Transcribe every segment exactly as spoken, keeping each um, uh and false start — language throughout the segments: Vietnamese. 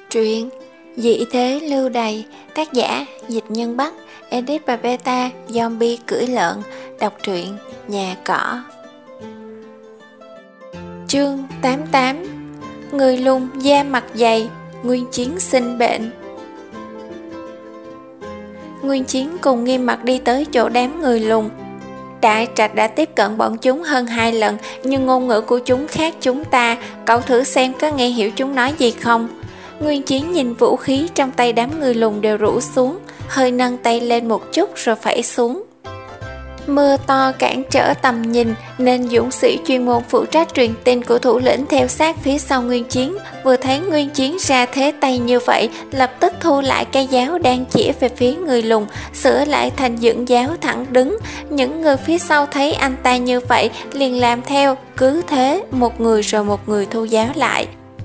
Truyện Dị thế lưu đày, tác giả Dịch Nhân Bắc, edit và beta Zombie cưỡi lợn, đọc truyện Nhà Cỏ. Chương tám mươi tám. Người lùn da mặt dày, Nguyên Chiến sinh bệnh. Nguyên Chiến cùng Nghiêm Mặt đi tới chỗ đám người lùn. Đại Trạch đã tiếp cận bọn chúng hơn hai lần, nhưng ngôn ngữ của chúng khác chúng ta, cậu thử xem có nghe hiểu chúng nói gì không. Nguyên Chiến nhìn vũ khí trong tay đám người lùn đều rũ xuống, hơi nâng tay lên một chút rồi phẩy xuống. Mưa to cản trở tầm nhìn nên dũng sĩ chuyên môn phụ trách truyền tin của thủ lĩnh theo sát phía sau Nguyên Chiến, vừa thấy Nguyên Chiến ra thế tay như vậy, lập tức thu lại cây giáo đang chỉ về phía người lùn, sửa lại thành dựng giáo thẳng đứng. Những người phía sau thấy anh ta như vậy liền làm theo, cứ thế một người rồi một người thu giáo lại.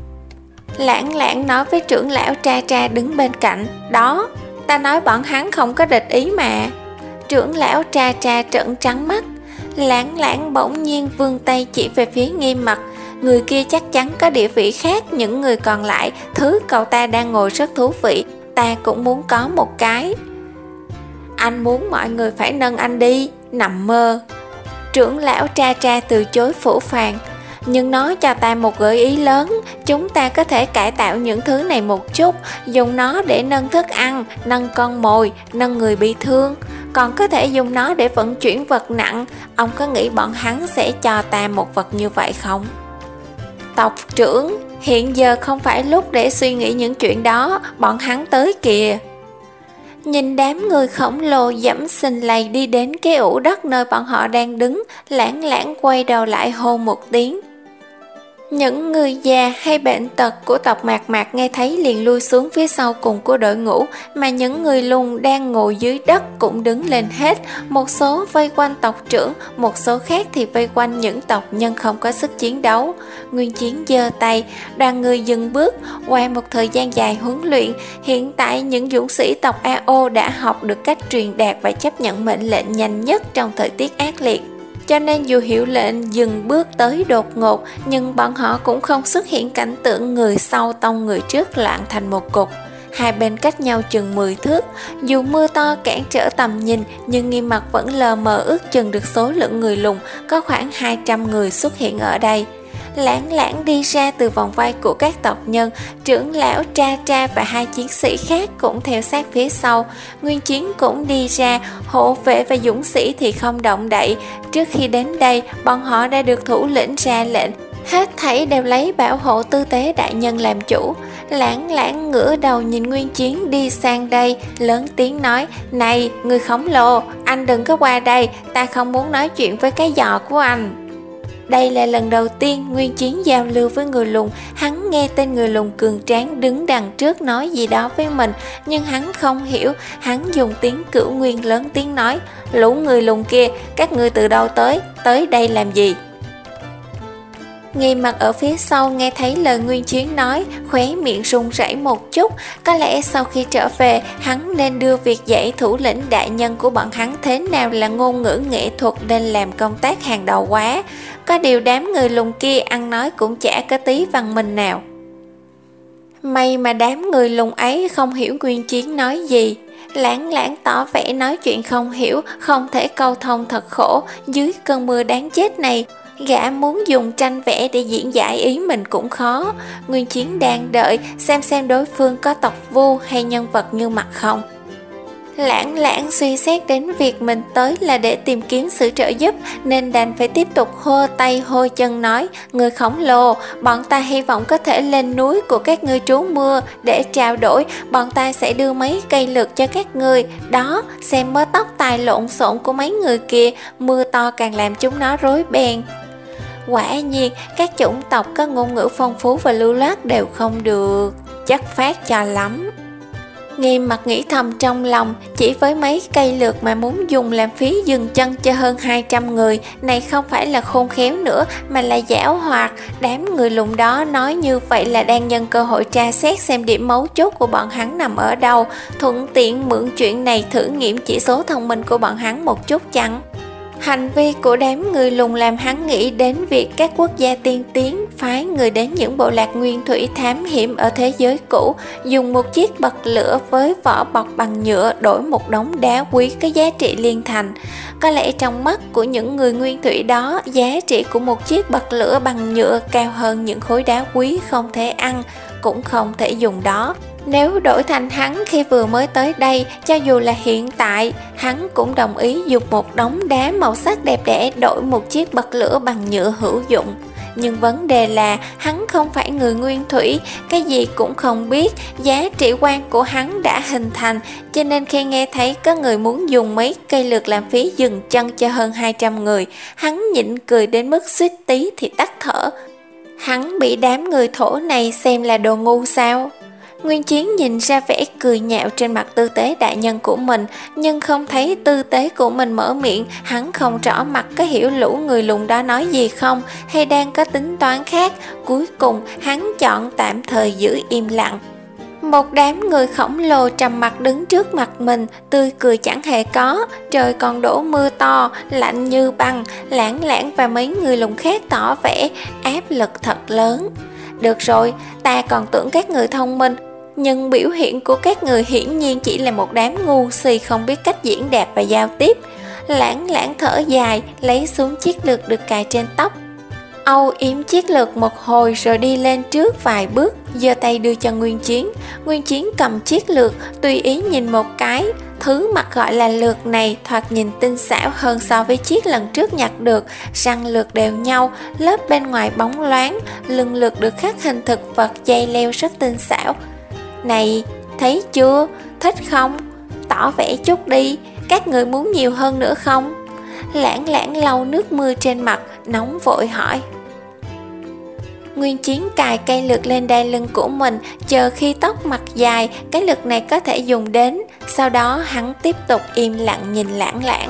Lãng Lãng nói với trưởng lão Tra Tra đứng bên cạnh, đó, ta nói bọn hắn không có địch ý mà. Trưởng lão Tra Tra trợn trắng mắt. Lãng Lãng bỗng nhiên vươn tay chỉ về phía Nghiêm Mặt, người kia chắc chắn có địa vị khác những người còn lại, thứ cậu ta đang ngồi rất thú vị, ta cũng muốn có một cái. Anh muốn mọi người phải nâng anh đi, nằm mơ. Trưởng lão Tra Tra từ chối phũ phàng. Nhưng nói cho ta một gợi ý lớn, chúng ta có thể cải tạo những thứ này một chút, dùng nó để nâng thức ăn, nâng con mồi, nâng người bị thương, còn có thể dùng nó để vận chuyển vật nặng. Ông có nghĩ bọn hắn sẽ cho ta một vật như vậy không? Tộc trưởng, hiện giờ không phải lúc để suy nghĩ những chuyện đó, bọn hắn tới kìa. Nhìn đám người khổng lồ dẫm sình lầy đi đến cái ủ đất nơi bọn họ đang đứng, Lãng Lãng quay đầu lại hô một tiếng. Những người già hay bệnh tật của tộc Mạc Mạc nghe thấy liền lui xuống phía sau cùng của đội ngũ, mà những người lùn đang ngồi dưới đất cũng đứng lên hết, một số vây quanh tộc trưởng, một số khác thì vây quanh những tộc nhân không có sức chiến đấu. Nguyên Chiến giơ tay, đoàn người dừng bước. Qua một thời gian dài huấn luyện, hiện tại những dũng sĩ tộc a o đã học được cách truyền đạt và chấp nhận mệnh lệnh nhanh nhất trong thời tiết ác liệt. Cho nên dù hiệu lệnh dừng bước tới đột ngột, nhưng bọn họ cũng không xuất hiện cảnh tượng người sau tông người trước loạn thành một cục. Hai bên cách nhau chừng mười thước, dù mưa to cản trở tầm nhìn, nhưng Nghiêm Mặt vẫn lờ mờ ước chừng được số lượng người lùn, có khoảng hai trăm người xuất hiện ở đây. Lãng Lãng đi ra từ vòng vây của các tộc nhân, trưởng lão Tra Tra và hai chiến sĩ khác cũng theo sát phía sau. Nguyên Chiến cũng đi ra, hộ vệ và dũng sĩ thì không động đậy. Trước khi đến đây, bọn họ đã được thủ lĩnh ra lệnh, hết thảy đều lấy bảo hộ tư tế đại nhân làm chủ. Lãng Lãng ngửa đầu nhìn Nguyên Chiến đi sang đây, lớn tiếng nói, này, người khổng lồ, anh đừng có qua đây, ta không muốn nói chuyện với cái giò của anh. Đây là lần đầu tiên Nguyên Chiến giao lưu với người lùn, hắn nghe tên người lùn cường tráng đứng đằng trước nói gì đó với mình, nhưng hắn không hiểu, hắn dùng tiếng Cửu Nguyên lớn tiếng nói, lũ người lùn kia, các ngươi từ đâu tới, tới đây làm gì? Nghiêm Mặt ở phía sau nghe thấy lời Nguyên Chiến nói, khóe miệng run rẩy một chút, có lẽ sau khi trở về, hắn nên đưa việc dạy thủ lĩnh đại nhân của bọn hắn thế nào là ngôn ngữ nghệ thuật nên làm công tác hàng đầu quá. Có điều đám người lùn kia ăn nói cũng chả có tí văn minh nào. May mà đám người lùn ấy không hiểu Nguyên Chiến nói gì. Lãng Lãng tỏ vẻ nói chuyện không hiểu, không thể câu thông thật khổ, dưới cơn mưa đáng chết này. Gã muốn dùng tranh vẽ để diễn giải ý mình cũng khó. Nguyên Chiến đang đợi xem xem đối phương có tộc vu hay nhân vật như Mặt không. Lãng Lãng suy xét đến việc mình tới là để tìm kiếm sự trợ giúp, nên đành phải tiếp tục hô tay hô chân nói, người khổng lồ, bọn ta hy vọng có thể lên núi của các ngươi trú mưa để trao đổi, bọn ta sẽ đưa mấy cây lược cho các ngươi. Đó, xem mớ tóc tai lộn xộn của mấy người kia, mưa to càng làm chúng nó rối beng. Quả nhiên, các chủng tộc có ngôn ngữ phong phú và lưu loát đều không được chất phát cho lắm. Nghiêm Mặt nghĩ thầm trong lòng, chỉ với mấy cây lược mà muốn dùng làm phí dừng chân cho hơn hai trăm người, này không phải là khôn khéo nữa mà là giảo hoạt. Đám người lùn đó nói như vậy là đang nhân cơ hội tra xét xem điểm mấu chốt của bọn hắn nằm ở đâu, thuận tiện mượn chuyện này thử nghiệm chỉ số thông minh của bọn hắn một chút chăng. Hành vi của đám người lùng làm hắn nghĩ đến việc các quốc gia tiên tiến phái người đến những bộ lạc nguyên thủy thám hiểm ở thế giới cũ, dùng một chiếc bật lửa với vỏ bọc bằng nhựa đổi một đống đá quý có giá trị liên thành. Có lẽ trong mắt của những người nguyên thủy đó, giá trị của một chiếc bật lửa bằng nhựa cao hơn những khối đá quý không thể ăn, cũng không thể dùng đó. Nếu đổi thành hắn khi vừa mới tới đây, cho dù là hiện tại, hắn cũng đồng ý dùng một đống đá màu sắc đẹp đẽ đổi một chiếc bật lửa bằng nhựa hữu dụng. Nhưng vấn đề là hắn không phải người nguyên thủy, cái gì cũng không biết, giá trị quan của hắn đã hình thành, cho nên khi nghe thấy có người muốn dùng mấy cây lược làm phí dừng chân cho hơn hai trăm người, hắn nhịn cười đến mức suýt tí thì tắt thở. Hắn bị đám người thổ này xem là đồ ngu sao? Nguyên Chiến nhìn ra vẻ cười nhạo trên mặt tư tế đại nhân của mình, nhưng không thấy tư tế của mình mở miệng, hắn không rõ mặt có hiểu lũ người lùn đó nói gì không, hay đang có tính toán khác. Cuối cùng hắn chọn tạm thời giữ im lặng. Một đám người khổng lồ trầm mặc đứng trước mặt mình, tươi cười chẳng hề có, trời còn đổ mưa to, lạnh như băng. Lãng Lãng và mấy người lùn khác tỏ vẻ áp lực thật lớn. Được rồi, ta còn tưởng các người thông minh, nhưng biểu hiện của các người hiển nhiên chỉ là một đám ngu si không biết cách diễn đạt và giao tiếp. Lãng Lãng thở dài, lấy xuống chiếc lược được cài trên tóc, âu yếm chiếc lược một hồi rồi đi lên trước vài bước, giơ tay đưa cho Nguyên Chiến. Nguyên Chiến cầm chiếc lược, tùy ý nhìn một cái. Thứ mặt gọi là lược này thoạt nhìn tinh xảo hơn so với chiếc lần trước nhặt được, răng lược đều nhau, lớp bên ngoài bóng loáng, lưng lược được khắc hình thực vật dây leo rất tinh xảo. Này, thấy chưa? Thích không? Tỏ vẻ chút đi, các người muốn nhiều hơn nữa không? Lãng Lãng lau nước mưa trên mặt, nóng vội hỏi. Nguyên Chiến cài cây lược lên đai lưng của mình, chờ khi tóc mặt dài, cái lược này có thể dùng đến. Sau đó hắn tiếp tục im lặng nhìn Lãng Lãng.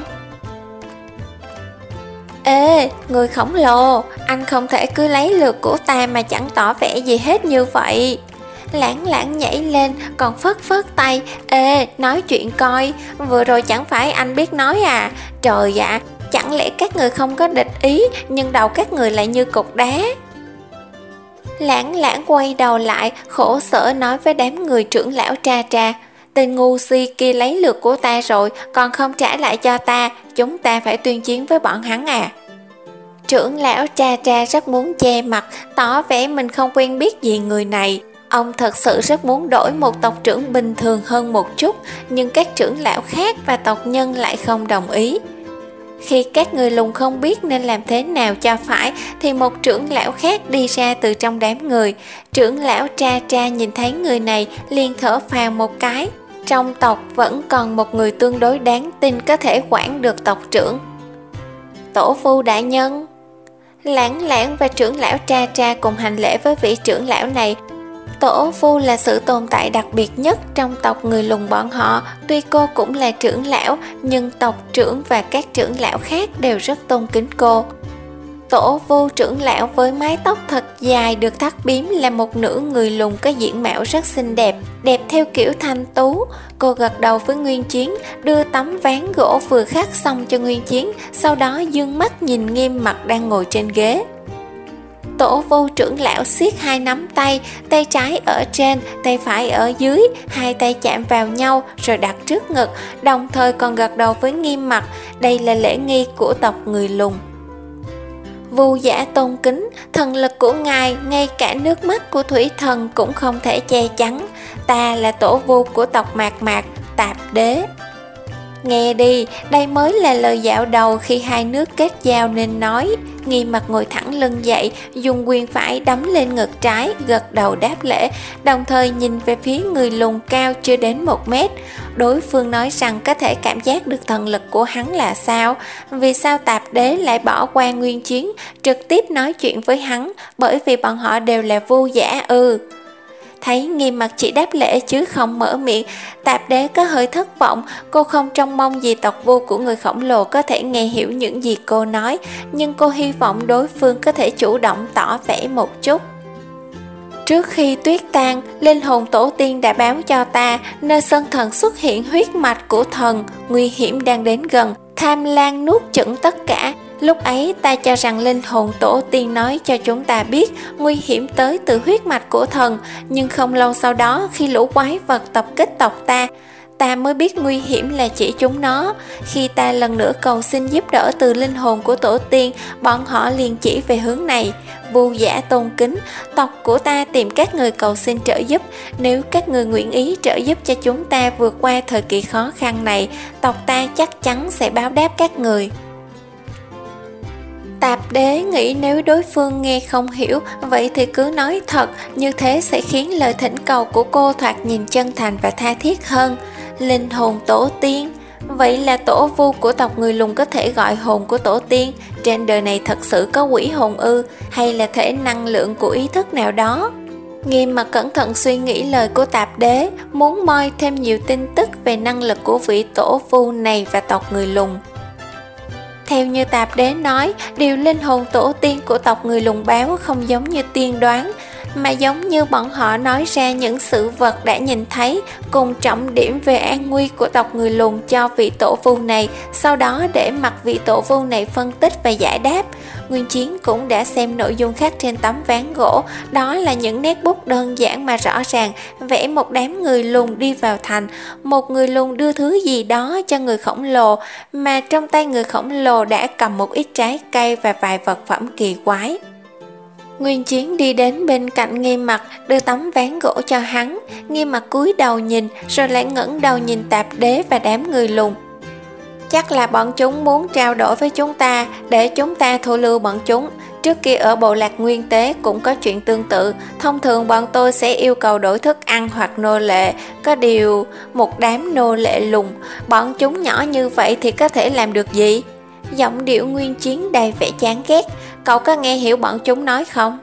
Ê, người khổng lồ, anh không thể cứ lấy lược của ta mà chẳng tỏ vẻ gì hết như vậy. Lãng Lãng nhảy lên, còn phất phất tay. Ê, nói chuyện coi, vừa rồi chẳng phải anh biết nói à? Trời ạ, chẳng lẽ các người không có địch ý, nhưng đầu các người lại như cục đá. Lãng Lãng quay đầu lại, khổ sở nói với đám người trưởng lão Tra Tra. Tên ngu si kia lấy lược của ta rồi, còn không trả lại cho ta, chúng ta phải tuyên chiến với bọn hắn à? Trưởng lão Tra Tra rất muốn che mặt, tỏ vẻ mình không quen biết gì người này. Ông thật sự rất muốn đổi một tộc trưởng bình thường hơn một chút, nhưng các trưởng lão khác và tộc nhân lại không đồng ý. Khi các người lùn không biết nên làm thế nào cho phải, thì một trưởng lão khác đi ra từ trong đám người. Trưởng lão Tra Tra nhìn thấy người này liền thở phào một cái. Trong tộc vẫn còn một người tương đối đáng tin có thể quản được tộc trưởng. Tổ phu đại nhân. Lãng Lãng và trưởng lão Tra Tra cùng hành lễ với vị trưởng lão này. Tổ phu là sự tồn tại đặc biệt nhất trong tộc người lùn bọn họ. Tuy cô cũng là trưởng lão, nhưng tộc trưởng và các trưởng lão khác đều rất tôn kính cô. Tổ phu trưởng lão với mái tóc thật dài được thắt bím là một nữ người lùn có diện mạo rất xinh đẹp, đẹp theo kiểu thanh tú. Cô gật đầu với Nguyên Chiến, đưa tấm ván gỗ vừa khắc xong cho Nguyên Chiến, sau đó dương mắt nhìn Nghiêm Mặc đang ngồi trên ghế. Tổ vô trưởng lão siết hai nắm tay, tay trái ở trên, tay phải ở dưới, hai tay chạm vào nhau rồi đặt trước ngực, đồng thời còn gật đầu với Nghiêm Mặc. Đây là lễ nghi của tộc người lùn. Vu giả tôn kính, thần lực của ngài ngay cả nước mắt của thủy thần cũng không thể che chắn. Ta là tổ vu của tộc Mạc Mạc, Tạp Đế. Nghe đi, đây mới là lời dạo đầu khi hai nước kết giao nên nói. Nghiêm Mặc ngồi thẳng lưng dậy, dùng quyền phải đấm lên ngực trái, gật đầu đáp lễ, đồng thời nhìn về phía người lùn cao chưa đến một mét. Đối phương nói rằng có thể cảm giác được thần lực của hắn là sao? Vì sao Tạp Đế lại bỏ qua Nguyên Chiến, trực tiếp nói chuyện với hắn? Bởi vì bọn họ đều là vu giả ư? Thấy Nghiêm Mặc chỉ đáp lễ chứ không mở miệng, Tạp Đế có hơi thất vọng. Cô không trông mong gì tộc vu của người khổng lồ có thể nghe hiểu những gì cô nói, nhưng cô hy vọng đối phương có thể chủ động tỏ vẻ một chút. Trước khi tuyết tan, linh hồn tổ tiên đã báo cho ta nơi sân thần xuất hiện huyết mạch của thần, nguy hiểm đang đến gần. Tham lam nuốt chửng tất cả. Lúc ấy ta cho rằng linh hồn tổ tiên nói cho chúng ta biết nguy hiểm tới từ huyết mạch của thần, nhưng không lâu sau đó khi lũ quái vật tập kích tộc ta, ta mới biết nguy hiểm là chỉ chúng nó. Khi ta lần nữa cầu xin giúp đỡ từ linh hồn của tổ tiên, bọn họ liền chỉ về hướng này. Vu giả tôn kính, tộc của ta tìm các người cầu xin trợ giúp. Nếu các người nguyện ý trợ giúp cho chúng ta vượt qua thời kỳ khó khăn này, tộc ta chắc chắn sẽ báo đáp các người. Tạp đế nghĩ nếu đối phương nghe không hiểu, vậy thì cứ nói thật, như thế sẽ khiến lời thỉnh cầu của cô thoạt nhìn chân thành và tha thiết hơn. Linh hồn tổ tiên, vậy là tổ vu của tộc người lùn có thể gọi hồn của tổ tiên. Trên đời này thật sự có quỷ hồn ư, hay là thể năng lượng của ý thức nào đó? Nghiêm Mặc cẩn thận suy nghĩ lời của tạp đế, muốn moi thêm nhiều tin tức về năng lực của vị tổ vu này và tộc người lùn. Theo như tạp đế nói, điều linh hồn tổ tiên của tộc người lùn báo không giống như tiên đoán, mà giống như bọn họ nói ra những sự vật đã nhìn thấy, cùng trọng điểm về an nguy của tộc người lùn cho vị tổ vu này, sau đó để mặc vị tổ vu này phân tích và giải đáp. Nguyên Chiến cũng đã xem nội dung khác trên tấm ván gỗ, đó là những nét bút đơn giản mà rõ ràng, vẽ một đám người lùn đi vào thành, một người lùn đưa thứ gì đó cho người khổng lồ, mà trong tay người khổng lồ đã cầm một ít trái cây và vài vật phẩm kỳ quái. Nguyên Chiến đi đến bên cạnh Nghiêm Mặc, đưa tấm ván gỗ cho hắn. Nghiêm Mặc cúi đầu nhìn, rồi lại ngẩng đầu nhìn tạp đế và đám người lùn. Chắc là bọn chúng muốn trao đổi với chúng ta, để chúng ta thu lưu bọn chúng. Trước kia ở bộ lạc Nguyên Tế cũng có chuyện tương tự. Thông thường bọn tôi sẽ yêu cầu đổi thức ăn hoặc nô lệ. Có điều, một đám nô lệ lùn, bọn chúng nhỏ như vậy thì có thể làm được gì? Giọng điệu Nguyên Chiến đầy vẻ chán ghét. Cậu có nghe hiểu bọn chúng nói không?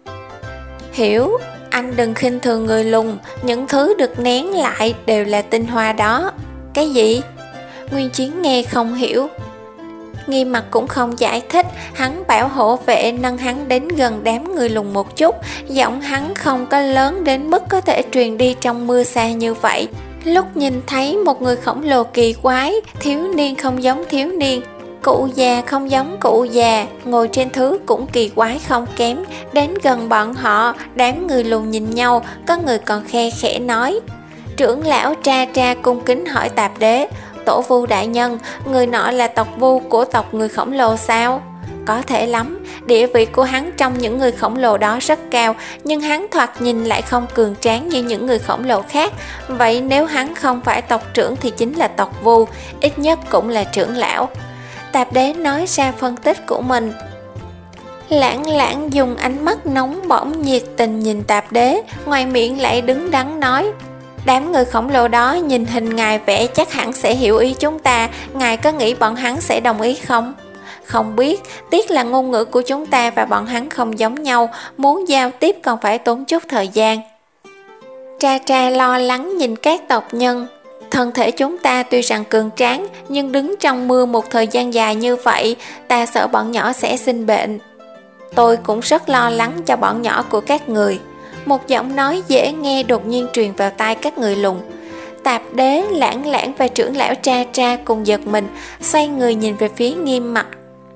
Hiểu, anh đừng khinh thường người lùn. Những thứ được nén lại đều là tinh hoa đó. Cái gì? Nguyên Chiến nghe không hiểu. Nghiêm Mặc cũng không giải thích, hắn bảo hộ vệ nâng hắn đến gần đám người lùn một chút. Giọng hắn không có lớn đến mức có thể truyền đi trong mưa xa như vậy. Lúc nhìn thấy một người khổng lồ kỳ quái, thiếu niên không giống thiếu niên, cụ già không giống cụ già, ngồi trên thứ cũng kỳ quái không kém. Đến gần bọn họ, đám người lùn nhìn nhau, có người còn khe khẽ nói. Trưởng lão Tra Tra cung kính hỏi tạp đế, tổ vu đại nhân, người nọ là tộc vu của tộc người khổng lồ sao? Có thể lắm, địa vị của hắn trong những người khổng lồ đó rất cao, nhưng hắn thoạt nhìn lại không cường tráng như những người khổng lồ khác. Vậy nếu hắn không phải tộc trưởng thì chính là tộc vu, ít nhất cũng là trưởng lão. Tạp đế nói ra phân tích của mình. Lãng Lãng dùng ánh mắt nóng bỏng nhiệt tình nhìn tạp đế, ngoài miệng lại đứng đắn nói. Đám người khổng lồ đó nhìn hình ngài vẽ chắc hẳn sẽ hiểu ý chúng ta, ngài có nghĩ bọn hắn sẽ đồng ý không? Không biết, tiếc là ngôn ngữ của chúng ta và bọn hắn không giống nhau, muốn giao tiếp còn phải tốn chút thời gian. Tra Tra lo lắng nhìn các tộc nhân. Thân thể chúng ta tuy rằng cường tráng, nhưng đứng trong mưa một thời gian dài như vậy, ta sợ bọn nhỏ sẽ sinh bệnh. Tôi cũng rất lo lắng cho bọn nhỏ của các người. Một giọng nói dễ nghe đột nhiên truyền vào tai các người lùn. Tạp đế, Lãng Lãng và trưởng lão Tra Tra cùng giật mình, xoay người nhìn về phía Nghiêm Mặc.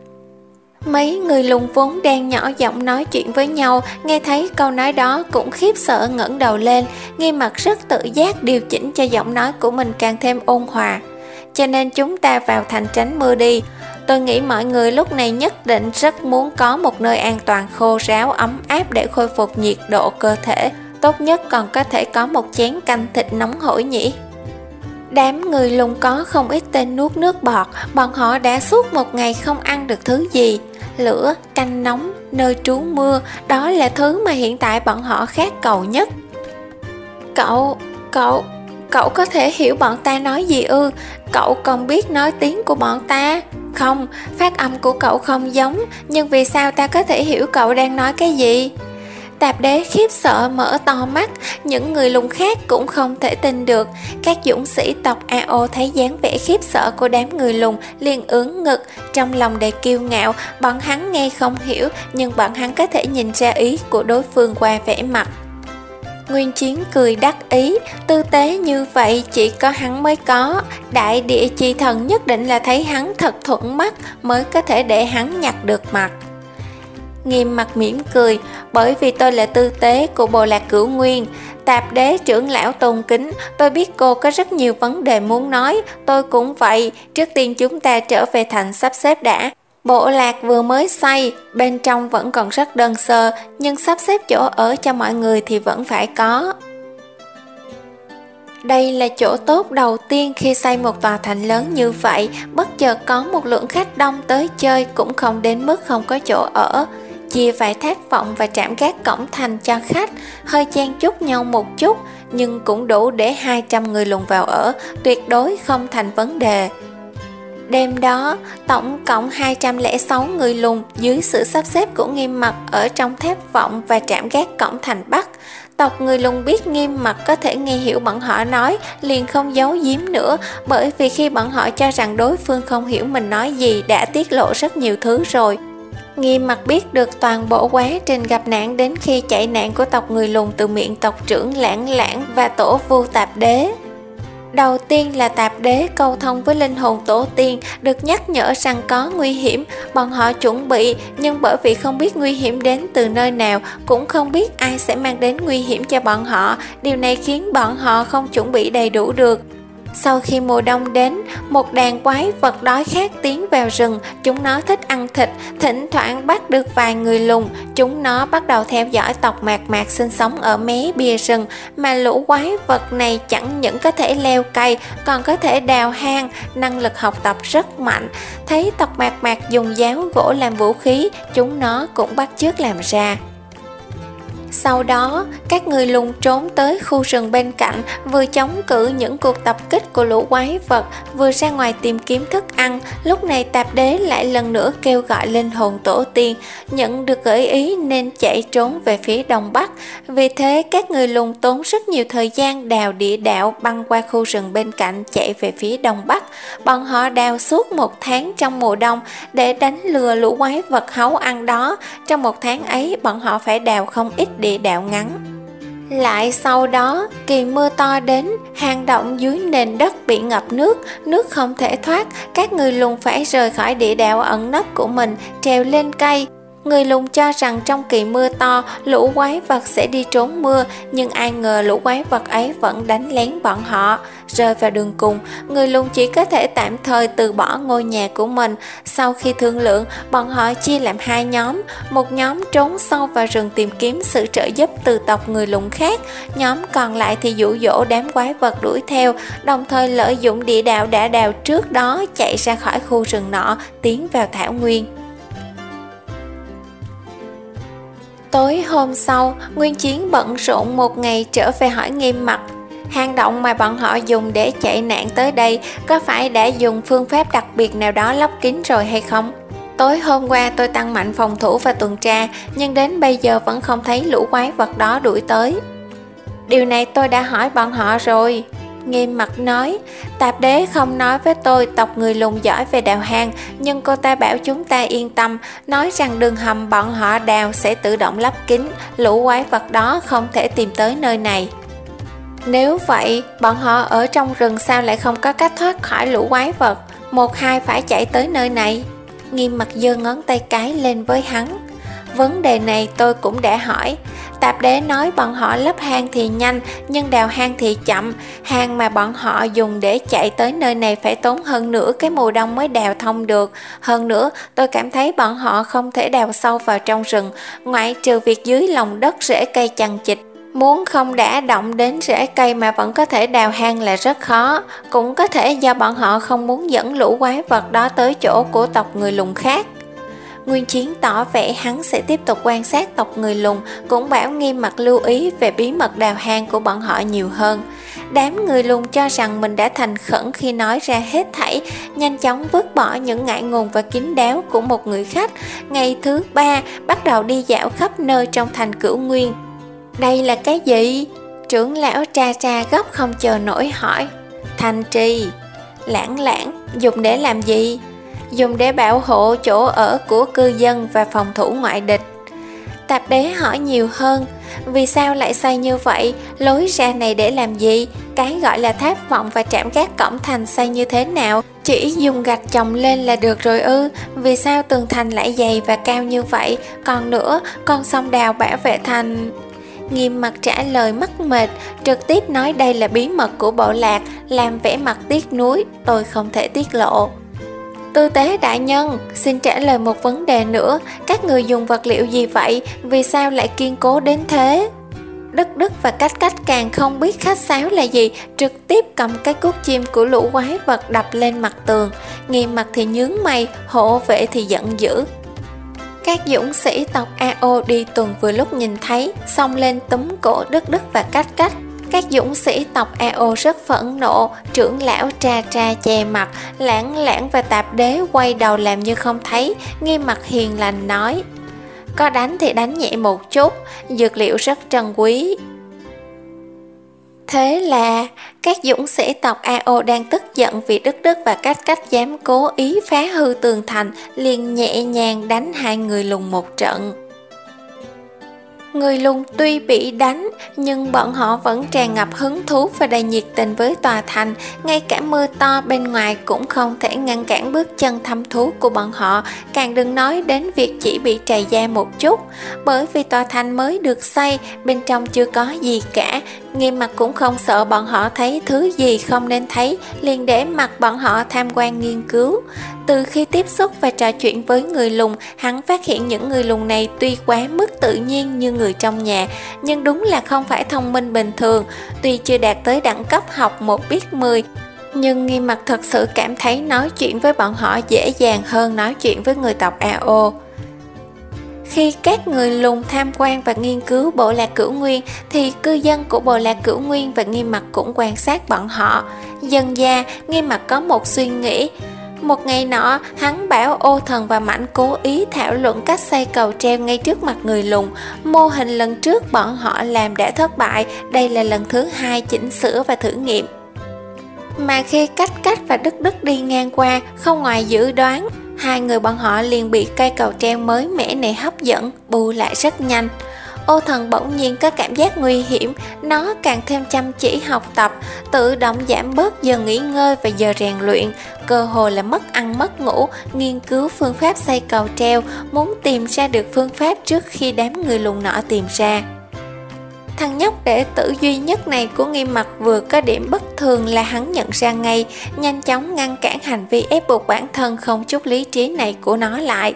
Mấy người lùn vốn đang nhỏ giọng nói chuyện với nhau, nghe thấy câu nói đó cũng khiếp sợ ngẩng đầu lên. Nghiêm Mặc rất tự giác điều chỉnh cho giọng nói của mình càng thêm ôn hòa. Cho nên chúng ta vào thành tránh mưa đi. Tôi nghĩ mọi người lúc này nhất định rất muốn có một nơi an toàn khô ráo ấm áp để khôi phục nhiệt độ cơ thể. Tốt nhất còn có thể có một chén canh thịt nóng hổi nhỉ. Đám người lùn có không ít tên nuốt nước bọt, bọn họ đã suốt một ngày không ăn được thứ gì. Lửa, canh nóng, nơi trú mưa, đó là thứ mà hiện tại bọn họ khát cầu nhất. Cậu, cậu, cậu có thể hiểu bọn ta nói gì ư? Cậu còn biết nói tiếng của bọn ta? Không, phát âm của cậu không giống, nhưng vì sao ta có thể hiểu cậu đang nói cái gì? Tạp đế khiếp sợ mở to mắt, những người lùn khác cũng không thể tin được. Các dũng sĩ tộc a o thấy dáng vẻ khiếp sợ của đám người lùn liền ưỡn ngực, trong lòng đầy kiêu ngạo. Bọn hắn nghe không hiểu, nhưng bọn hắn có thể nhìn ra ý của đối phương qua vẻ mặt. Nguyên Chiến cười đắc ý, tư tế như vậy chỉ có hắn mới có, đại địa chi thần nhất định là thấy hắn thật thuận mắt mới có thể để hắn nhặt được mặt. Nghiêm mặt mỉm cười, bởi vì tôi là tư tế của bộ lạc Cửu Nguyên. Tạp đế trưởng lão tôn kính, tôi biết cô có rất nhiều vấn đề muốn nói, tôi cũng vậy. Trước tiên chúng ta trở về thành sắp xếp đã. Bộ lạc vừa mới xây, bên trong vẫn còn rất đơn sơ, nhưng sắp xếp chỗ ở cho mọi người thì vẫn phải có. Đây là chỗ tốt đầu tiên khi xây một tòa thành lớn như vậy, bất chợt có một lượng khách đông tới chơi cũng không đến mức không có chỗ ở. Chia vài tháp vọng và trạm gác cổng thành cho khách, hơi chen chúc nhau một chút, nhưng cũng đủ để hai trăm người lùng vào ở, tuyệt đối không thành vấn đề. Đêm đó, tổng cộng hai trăm lẻ sáu người lùn dưới sự sắp xếp của Nghiêm Mặc ở trong tháp vọng và trạm gác cổng thành Bắc. Tộc người lùn biết Nghiêm Mặc có thể nghe hiểu bọn họ nói, liền không giấu giếm nữa, bởi vì khi bọn họ cho rằng đối phương không hiểu mình nói gì đã tiết lộ rất nhiều thứ rồi. Nghiêm Mặc biết được toàn bộ quá trình gặp nạn đến khi chạy nạn của tộc người lùn từ miệng tộc trưởng Lãng Lãng và tổ vu Tạp Đế. Đầu tiên là Tạp Đế câu thông với linh hồn tổ tiên, được nhắc nhở rằng có nguy hiểm, bọn họ chuẩn bị, nhưng bởi vì không biết nguy hiểm đến từ nơi nào, cũng không biết ai sẽ mang đến nguy hiểm cho bọn họ, điều này khiến bọn họ không chuẩn bị đầy đủ được. Sau khi mùa đông đến, một đàn quái vật đói khát tiến vào rừng, chúng nó thích ăn thịt, thỉnh thoảng bắt được vài người lùn, chúng nó bắt đầu theo dõi tộc Mạc Mạc sinh sống ở mé bìa rừng, mà lũ quái vật này chẳng những có thể leo cây, còn có thể đào hang, năng lực học tập rất mạnh. Thấy tộc Mạc Mạc dùng giáo gỗ làm vũ khí, chúng nó cũng bắt chước làm ra. Sau đó, các người lùn trốn tới khu rừng bên cạnh, vừa chống cự những cuộc tập kích của lũ quái vật, vừa ra ngoài tìm kiếm thức ăn. Lúc này Tạp Đế lại lần nữa kêu gọi linh hồn tổ tiên, nhận được gợi ý nên chạy trốn về phía đông bắc. Vì thế, các người lùn tốn rất nhiều thời gian đào địa đạo băng qua khu rừng bên cạnh chạy về phía đông bắc. Bọn họ đào suốt một tháng trong mùa đông để đánh lừa lũ quái vật háu ăn đó. Trong một tháng ấy, bọn họ phải đào không ít địa đạo ngắn. Lại sau đó, kỳ mưa to đến, hang động dưới nền đất bị ngập nước, nước không thể thoát, các người lùn phải rời khỏi địa đạo ẩn nấp của mình, trèo lên cây. Người lùn cho rằng trong kỳ mưa to, lũ quái vật sẽ đi trốn mưa, nhưng ai ngờ lũ quái vật ấy vẫn đánh lén bọn họ. Rơi vào đường cùng, người lùn chỉ có thể tạm thời từ bỏ ngôi nhà của mình. Sau khi thương lượng, bọn họ chia làm hai nhóm. Một nhóm trốn sâu vào rừng tìm kiếm sự trợ giúp từ tộc người lùn khác. Nhóm còn lại thì dụ dỗ đám quái vật đuổi theo, đồng thời lợi dụng địa đạo đã đào trước đó chạy ra khỏi khu rừng nọ, tiến vào thảo nguyên. Tối hôm sau, Nguyên Chiến bận rộn một ngày trở về hỏi Nghiêm Mặc. Hang động mà bọn họ dùng để chạy nạn tới đây có phải đã dùng phương pháp đặc biệt nào đó lấp kín rồi hay không? Tối hôm qua tôi tăng mạnh phòng thủ và tuần tra, nhưng đến bây giờ vẫn không thấy lũ quái vật đó đuổi tới. Điều này tôi đã hỏi bọn họ rồi. Nghiêm Mặc nói, Tạp Đế không nói với tôi tộc người lùn giỏi về đào hang, nhưng cô ta bảo chúng ta yên tâm, nói rằng đường hầm bọn họ đào sẽ tự động lấp kín, lũ quái vật đó không thể tìm tới nơi này. Nếu vậy, bọn họ ở trong rừng sao lại không có cách thoát khỏi lũ quái vật, một hai phải chạy tới nơi này? Nghiêm Mặc giơ ngón tay cái lên với hắn. Vấn đề này tôi cũng đã hỏi. Tạp Đế nói bọn họ lấp hang thì nhanh, nhưng đào hang thì chậm. Hang mà bọn họ dùng để chạy tới nơi này phải tốn hơn nửa cái mùa đông mới đào thông được. Hơn nữa, tôi cảm thấy bọn họ không thể đào sâu vào trong rừng, ngoại trừ việc dưới lòng đất rễ cây chằng chịt. Muốn không đã động đến rễ cây mà vẫn có thể đào hang là rất khó. Cũng có thể do bọn họ không muốn dẫn lũ quái vật đó tới chỗ của tộc người lùn khác. Nguyên Chiến tỏ vẻ hắn sẽ tiếp tục quan sát tộc người lùn, cũng bảo Nghiêm Mặc lưu ý về bí mật đào hang của bọn họ nhiều hơn. Đám người lùn cho rằng mình đã thành khẩn khi nói ra hết thảy, nhanh chóng vứt bỏ những ngại ngùng và kín đáo của một người khách. Ngày thứ ba, bắt đầu đi dạo khắp nơi trong thành Cửu Nguyên. Đây là cái gì? Trưởng lão tra tra gấp không chờ nổi hỏi. Thành trì. Lãng Lãng, dùng để làm gì? Dùng để bảo hộ chỗ ở của cư dân và phòng thủ ngoại địch. Tạp đế hỏi nhiều hơn, vì sao lại xây như vậy, lối ra này để làm gì, cái gọi là tháp vọng và trạm gác cổng thành xây như thế nào, chỉ dùng gạch chồng lên là được rồi ư, vì sao tường thành lại dày và cao như vậy, còn nữa, con sông đào bảo vệ thành... Nghiêm mặt trả lời mắc mệt, trực tiếp nói đây là bí mật của bộ lạc, làm vẻ mặt tiếc nuối, tôi không thể tiết lộ. Tư tế đại nhân, xin trả lời một vấn đề nữa, các người dùng vật liệu gì vậy, vì sao lại kiên cố đến thế? Đức Đức và Cách Cách càng không biết khách sáo là gì, trực tiếp cầm cái cuốc chim của lũ quái vật đập lên mặt tường. Nghiêm mặt thì nhướng mày, hộ vệ thì giận dữ. Các dũng sĩ tộc a ô đi tuần vừa lúc nhìn thấy, xông lên túm cổ Đức Đức và Cách Cách. Các dũng sĩ tộc a ô rất phẫn nộ, trưởng lão tra tra che mặt, Lãng Lãng và Tạp đế quay đầu làm như không thấy. Nghiêm mặt hiền lành nói, có đánh thì đánh nhẹ một chút, dược liệu rất trân quý. Thế là các dũng sĩ tộc a ô đang tức giận vì Đức Đức và Cách Cách dám cố ý phá hư tường thành, liền nhẹ nhàng đánh hai người lùn một trận. Người lùn tuy bị đánh, nhưng bọn họ vẫn tràn ngập hứng thú và đầy nhiệt tình với tòa thành. Ngay cả mưa to bên ngoài cũng không thể ngăn cản bước chân thăm thú của bọn họ, càng đừng nói đến việc chỉ bị trầy da một chút. Bởi vì tòa thành mới được xây, bên trong chưa có gì cả, Nghiêm mặt cũng không sợ bọn họ thấy thứ gì không nên thấy, liền để mặc bọn họ tham quan nghiên cứu. Từ khi tiếp xúc và trò chuyện với người lùn, hắn phát hiện những người lùn này tuy quá mức tự nhiên như người trong nhà, nhưng đúng là không phải thông minh bình thường. Tuy chưa đạt tới đẳng cấp học một biết mười, nhưng Nghiêm mặt thật sự cảm thấy nói chuyện với bọn họ dễ dàng hơn nói chuyện với người tộc a ô. Khi các người lùn tham quan và nghiên cứu bộ lạc Cửu Nguyên, thì cư dân của bộ lạc Cửu Nguyên và Nghiêm mặt cũng quan sát bọn họ. Dần dà, Nghiêm mặt có một suy nghĩ. Một ngày nọ, hắn bảo Ô Thần và Mãnh cố ý thảo luận cách xây cầu treo ngay trước mặt người lùn. Mô hình lần trước bọn họ làm đã thất bại, đây là lần thứ hai chỉnh sửa và thử nghiệm. Mà khi Cách Cách và Đức Đức đi ngang qua, không ngoài dự đoán, hai người bọn họ liền bị cây cầu treo mới mẻ này hấp dẫn, bù lại rất nhanh. Ô Thần bỗng nhiên có cảm giác nguy hiểm, nó càng thêm chăm chỉ học tập, tự động giảm bớt giờ nghỉ ngơi và giờ rèn luyện, cơ hồ là mất ăn mất ngủ, nghiên cứu phương pháp xây cầu treo, muốn tìm ra được phương pháp trước khi đám người lùn nọ tìm ra. Thằng nhóc đệ tử duy nhất này của Nghiêm mặt vừa có điểm bất thường là hắn nhận ra ngay, nhanh chóng ngăn cản hành vi ép buộc bản thân không chút lý trí này của nó lại.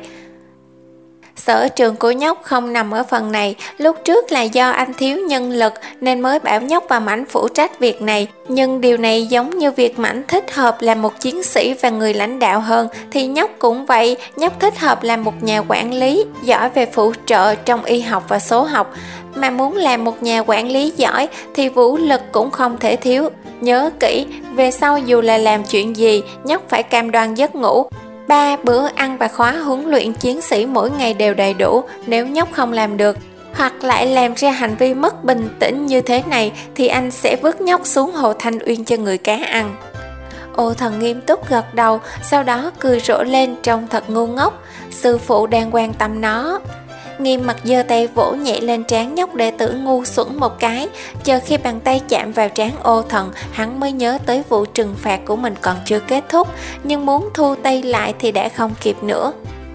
Sở trường của nhóc không nằm ở phần này, lúc trước là do anh thiếu nhân lực nên mới bảo nhóc và Mãnh phụ trách việc này. Nhưng điều này giống như việc Mãnh thích hợp làm một chiến sĩ và người lãnh đạo hơn, thì nhóc cũng vậy, nhóc thích hợp làm một nhà quản lý, giỏi về phụ trợ trong y học và số học. Mà muốn làm một nhà quản lý giỏi thì vũ lực cũng không thể thiếu. Nhớ kỹ, về sau dù là làm chuyện gì, nhóc phải cam đoan giấc ngủ. Ba bữa ăn và khóa huấn luyện chiến sĩ mỗi ngày đều đầy đủ. Nếu nhóc không làm được, hoặc lại làm ra hành vi mất bình tĩnh như thế này, thì anh sẽ vứt nhóc xuống hồ Thanh Uyên cho người cá ăn. Ô Thần nghiêm túc gật đầu, sau đó cười rộ lên trông thật ngu ngốc. Sư phụ đang quan tâm nó. Nghiêm mặt giơ tay vỗ nhẹ lên trán nhóc đệ tử ngu xuẩn một cái. Chờ khi bàn tay chạm vào trán Ô Thần, hắn mới nhớ tới vụ trừng phạt của mình còn chưa kết thúc, nhưng muốn thu tay lại thì đã không kịp nữa.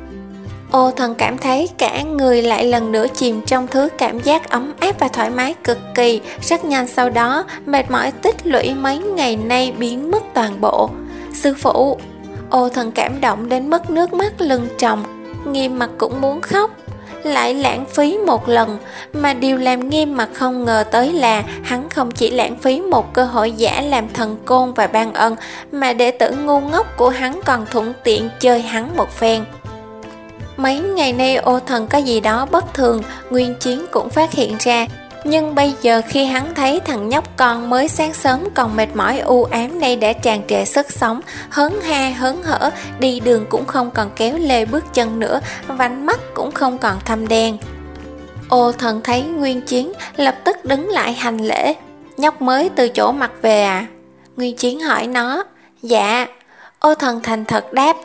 Ô Thần cảm thấy cả người lại lần nữa chìm trong thứ cảm giác ấm áp và thoải mái cực kỳ. Rất nhanh sau đó, mệt mỏi tích lũy mấy ngày nay biến mất toàn bộ. Sư phụ! Ô Thần cảm động đến mất nước mắt lưng tròng. Nghiêm mặt cũng muốn khóc. Lại lãng phí một lần, mà điều làm Nghiêm mặt không ngờ tới là hắn không chỉ lãng phí một cơ hội giả làm thần côn và ban ân, mà đệ tử ngu ngốc của hắn còn thuận tiện chơi hắn một phen. Mấy ngày nay Ô Thần có gì đó bất thường, Nguyên Chiến cũng phát hiện ra. Nhưng bây giờ khi hắn thấy thằng nhóc con mới sáng sớm còn mệt mỏi u ám nay đã tràn trề sức sống, hớn ha hớn hở, đi đường cũng không còn kéo lê bước chân nữa, vành mắt cũng không còn thâm đen. Ô Thần thấy Nguyên Chiến, lập tức đứng lại hành lễ. Nhóc mới từ chỗ mặt về à? Nguyên Chiến hỏi nó. Dạ. Ô Thần thành thật đáp.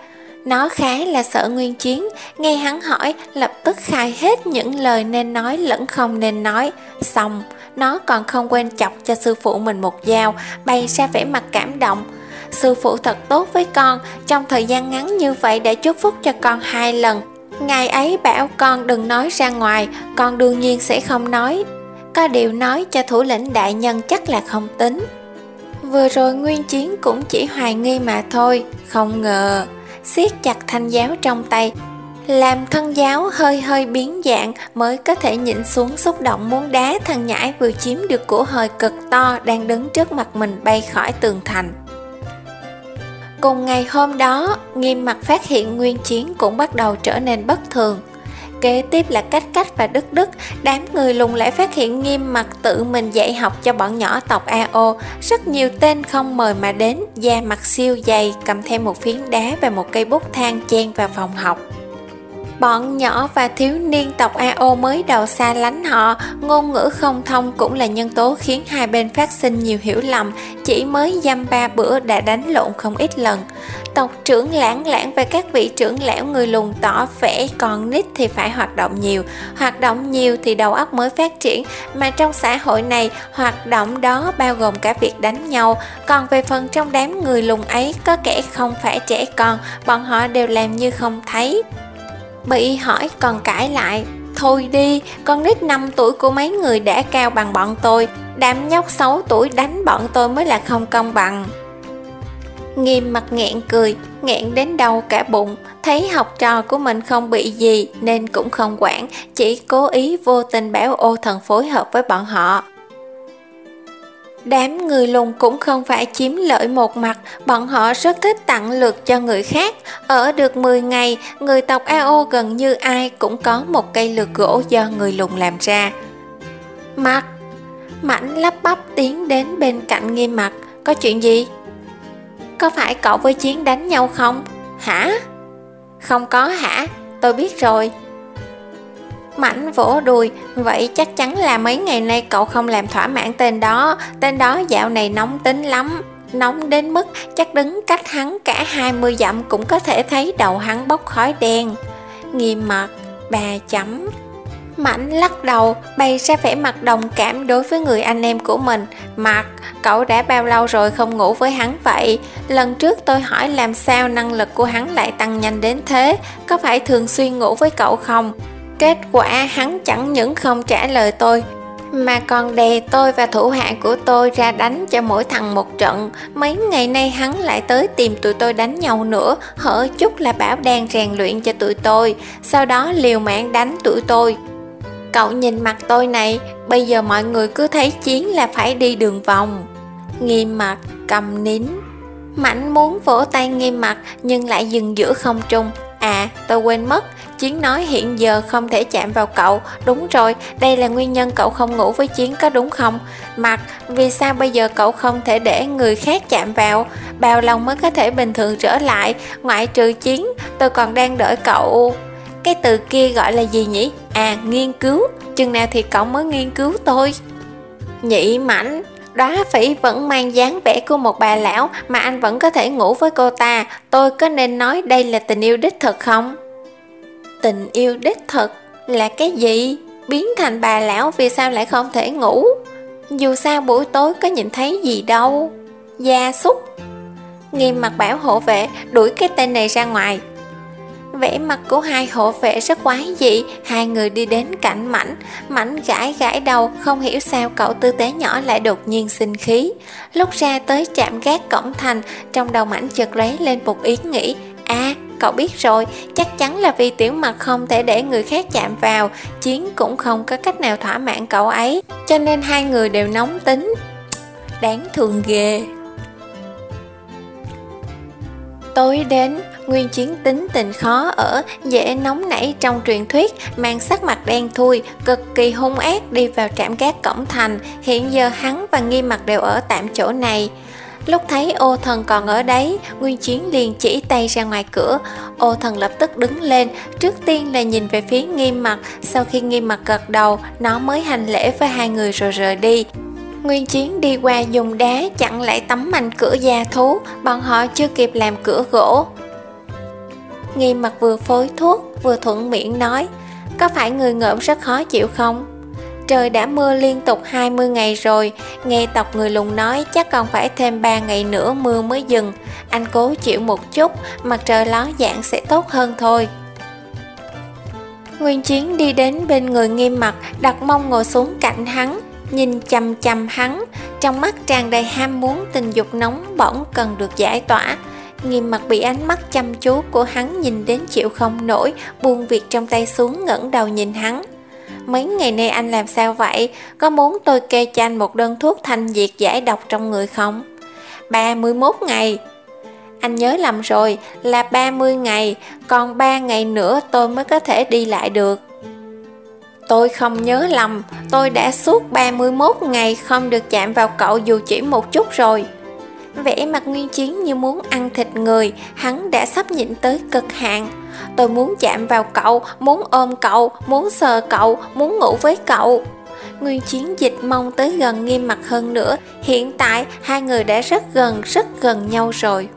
Nó khá là sợ Nguyên Chiến, nghe hắn hỏi lập tức khai hết những lời nên nói lẫn không nên nói. Xong, nó còn không quên chọc cho sư phụ mình một dao, bày ra vẻ mặt cảm động. Sư phụ thật tốt với con, trong thời gian ngắn như vậy đã chúc phúc cho con hai lần. Ngài ấy bảo con đừng nói ra ngoài, con đương nhiên sẽ không nói. Có điều nói cho thủ lĩnh đại nhân chắc là không tính. Vừa rồi Nguyên Chiến cũng chỉ hoài nghi mà thôi, không ngờ siết chặt thanh giáo trong tay, làm thân giáo hơi hơi biến dạng mới có thể nhịn xuống xúc động muốn đá thằng nhãi vừa chiếm được của hời cực to đang đứng trước mặt mình bay khỏi tường thành. Cùng ngày hôm đó, Nghiêm Mặc phát hiện Nguyên Chiến cũng bắt đầu trở nên bất thường. Kế tiếp là Cách Cách và Đức Đức, đám người lùng lại phát hiện Nghiêm Mặc tự mình dạy học cho bọn nhỏ tộc a ô. Rất nhiều tên không mời mà đến, da mặt siêu dày, cầm theo một phiến đá và một cây bút than chen vào phòng học. Bọn nhỏ và thiếu niên tộc a ô mới đầu xa lánh họ, ngôn ngữ không thông cũng là nhân tố khiến hai bên phát sinh nhiều hiểu lầm, chỉ mới dăm ba bữa đã đánh lộn không ít lần. Tộc trưởng Lãng Lãng và các vị trưởng lão người lùn tỏ vẻ còn nít thì phải hoạt động nhiều, hoạt động nhiều thì đầu óc mới phát triển, mà trong xã hội này hoạt động đó bao gồm cả việc đánh nhau. Còn về phần trong đám người lùn ấy có kẻ không phải trẻ con, bọn họ đều làm như không thấy. Bị hỏi còn cãi lại, thôi đi, con nít năm tuổi của mấy người đã cao bằng bọn tôi, đám nhóc sáu tuổi đánh bọn tôi mới là không công bằng. Nghiêm Mặc nghẹn cười, nghẹn đến đầu cả bụng, thấy học trò của mình không bị gì nên cũng không quản, chỉ cố ý vô tình bảo Ô Thần phối hợp với bọn họ. Đám người lùn cũng không phải chiếm lợi một mặt, bọn họ rất thích tặng lượt cho người khác. Ở được mười ngày, người tộc a ô gần như ai cũng có một cây lược gỗ do người lùn làm ra. Mặc, Mãnh lắp bắp tiến đến bên cạnh Nghiêm Mặc, có chuyện gì? Có phải cậu với Chiến đánh nhau không? Hả? Không có hả? Tôi biết rồi. Mãnh vỗ đùi, vậy chắc chắn là mấy ngày nay cậu không làm thỏa mãn tên đó. Tên đó dạo này nóng tính lắm, nóng đến mức chắc đứng cách hắn cả hai mươi dặm cũng có thể thấy đầu hắn bốc khói đen. Nghiêm Mặc, bà chấm. Mãnh lắc đầu, bày ra vẻ mặt đồng cảm đối với người anh em của mình. Mặc, cậu đã bao lâu rồi không ngủ với hắn vậy? Lần trước tôi hỏi làm sao năng lực của hắn lại tăng nhanh đến thế, có phải thường xuyên ngủ với cậu không? Kết quả hắn chẳng những không trả lời tôi, mà còn đè tôi và thủ hạ của tôi ra đánh cho mỗi thằng một trận. Mấy ngày nay hắn lại tới tìm tụi tôi đánh nhau nữa, hở chút là bảo đang rèn luyện cho tụi tôi, sau đó liều mạng đánh tụi tôi. Cậu nhìn mặt tôi này, bây giờ mọi người cứ thấy Chiến là phải đi đường vòng. Nghiêm Mặc cầm nín. Mãnh muốn vỗ tay Nghiêm Mặc nhưng lại dừng giữa không trung. À, tôi quên mất, Chiến nói hiện giờ không thể chạm vào cậu. Đúng rồi, đây là nguyên nhân cậu không ngủ với Chiến có đúng không? Mặc, vì sao bây giờ cậu không thể để người khác chạm vào? Bao lâu mới có thể bình thường trở lại? Ngoại trừ Chiến, tôi còn đang đợi cậu. Cái từ kia gọi là gì nhỉ? À, nghiên cứu. Chừng nào thì cậu mới nghiên cứu tôi? Nhị Mãnh, Đóa Phỉ vẫn mang dáng vẻ của một bà lão mà anh vẫn có thể ngủ với cô ta. Tôi có nên nói đây là tình yêu đích thực không? Tình yêu đích thực là cái gì? Biến thành bà lão vì sao lại không thể ngủ? Dù sao buổi tối có nhìn thấy gì đâu. Gia súc. Nghiêm Mặc bảo hộ vệ đuổi cái tên này ra ngoài. Vẻ mặt của hai hộ vệ rất quái dị. Hai người đi đến cạnh Mãnh. Mãnh gãi gãi đầu, không hiểu sao cậu tư tế nhỏ lại đột nhiên sinh khí. Lúc ra tới trạm gác cổng thành, trong đầu Mãnh chợt lóe lên một ý nghĩ. À, cậu biết rồi, chắc chắn là vì Tiểu Mặc không thể để người khác chạm vào, Chiến cũng không có cách nào thỏa mãn cậu ấy, cho nên hai người đều nóng tính. Đáng thương ghê. Tối đến, Nguyên Chiến tính tình khó ở, dễ nóng nảy trong truyền thuyết, mang sắc mặt đen thui, cực kỳ hung ác đi vào trạm gác cổng thành. Hiện giờ hắn và Nghiêm Mặc đều ở tạm chỗ này. Lúc thấy Ô Thần còn ở đấy, Nguyên Chiến liền chỉ tay ra ngoài cửa. Ô Thần lập tức đứng lên, trước tiên là nhìn về phía Nghiêm Mặc. Sau khi Nghiêm Mặc gật đầu, nó mới hành lễ với hai người rồi rời đi. Nguyên Chiến đi qua dùng đá chặn lại tấm mành cửa gia thú, bọn họ chưa kịp làm cửa gỗ. Nghiêm Mặt vừa phối thuốc vừa thuận miệng nói, có phải người ngợm rất khó chịu không? Trời đã mưa liên tục hai mươi ngày rồi, nghe tộc người Lùng nói chắc còn phải thêm ba ngày nữa mưa mới dừng. Anh cố chịu một chút, mặt trời ló dạng sẽ tốt hơn thôi. Nguyên Chiến đi đến bên người Nghiêm Mặt, đặt mông ngồi xuống cạnh hắn, nhìn chằm chằm hắn, trong mắt tràn đầy ham muốn tình dục nóng bỏng cần được giải tỏa. Nghiêm Mặt bị ánh mắt chăm chú của hắn nhìn đến chịu không nổi, buông việc trong tay xuống ngẩng đầu nhìn hắn. Mấy ngày nay anh làm sao vậy? Có muốn tôi kê cho anh một đơn thuốc thanh diệt giải độc trong người không? ba mươi mốt ngày. Anh nhớ lầm rồi, là ba mươi ngày, còn ba ngày nữa tôi mới có thể đi lại được. Tôi không nhớ lầm, tôi đã suốt ba mươi mốt ngày không được chạm vào cậu dù chỉ một chút rồi. Vẻ mặt Nguyên Chiến như muốn ăn thịt người, hắn đã sắp nhịn tới cực hạn. Tôi muốn chạm vào cậu, muốn ôm cậu, muốn sờ cậu, muốn ngủ với cậu. Nguyên Chiến dịch mông tới gần Nghiêm Mặt hơn nữa, hiện tại hai người đã rất gần, rất gần nhau rồi.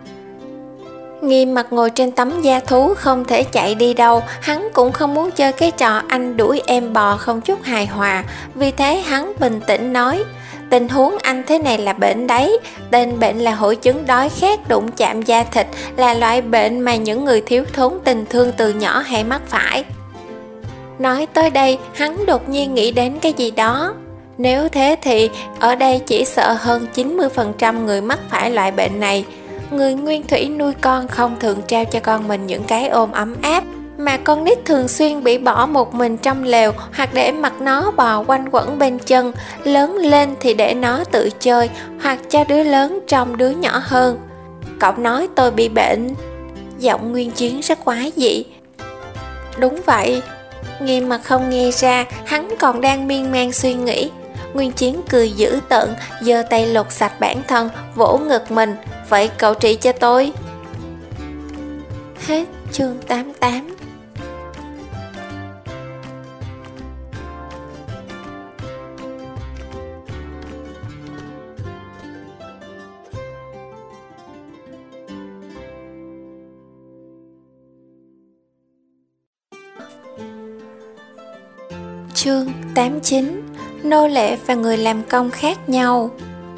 Nghiêm Mặt ngồi trên tấm da thú không thể chạy đi đâu, hắn cũng không muốn chơi cái trò anh đuổi em bò không chút hài hòa, vì thế hắn bình tĩnh nói, tình huống anh thế này là bệnh đấy, tên bệnh là hội chứng đói khát đụng chạm da thịt, là loại bệnh mà những người thiếu thốn tình thương từ nhỏ hay mắc phải. Nói tới đây, hắn đột nhiên nghĩ đến cái gì đó. Nếu thế thì ở đây chỉ sợ hơn chín mươi phần trăm người mắc phải loại bệnh này. Người nguyên thủy nuôi con không thường trao cho con mình những cái ôm ấm áp, mà con nít thường xuyên bị bỏ một mình trong lều hoặc để mặc nó bò quanh quẩn bên chân, lớn lên thì để nó tự chơi hoặc cho đứa lớn trông đứa nhỏ hơn. Cậu nói tôi bị bệnh. Giọng Nguyên Chiến rất quái dị. Đúng vậy. Nghiêm Mặt không nghe ra, hắn còn đang miên man suy nghĩ. Nguyên Chiến cười dữ tợn, giơ tay lột sạch bản thân, vỗ ngực mình. Vậy cậu trị cho tôi. Hết chương tám mươi tám. Chương tám mươi chín. Nô lệ và người làm công khác nhau.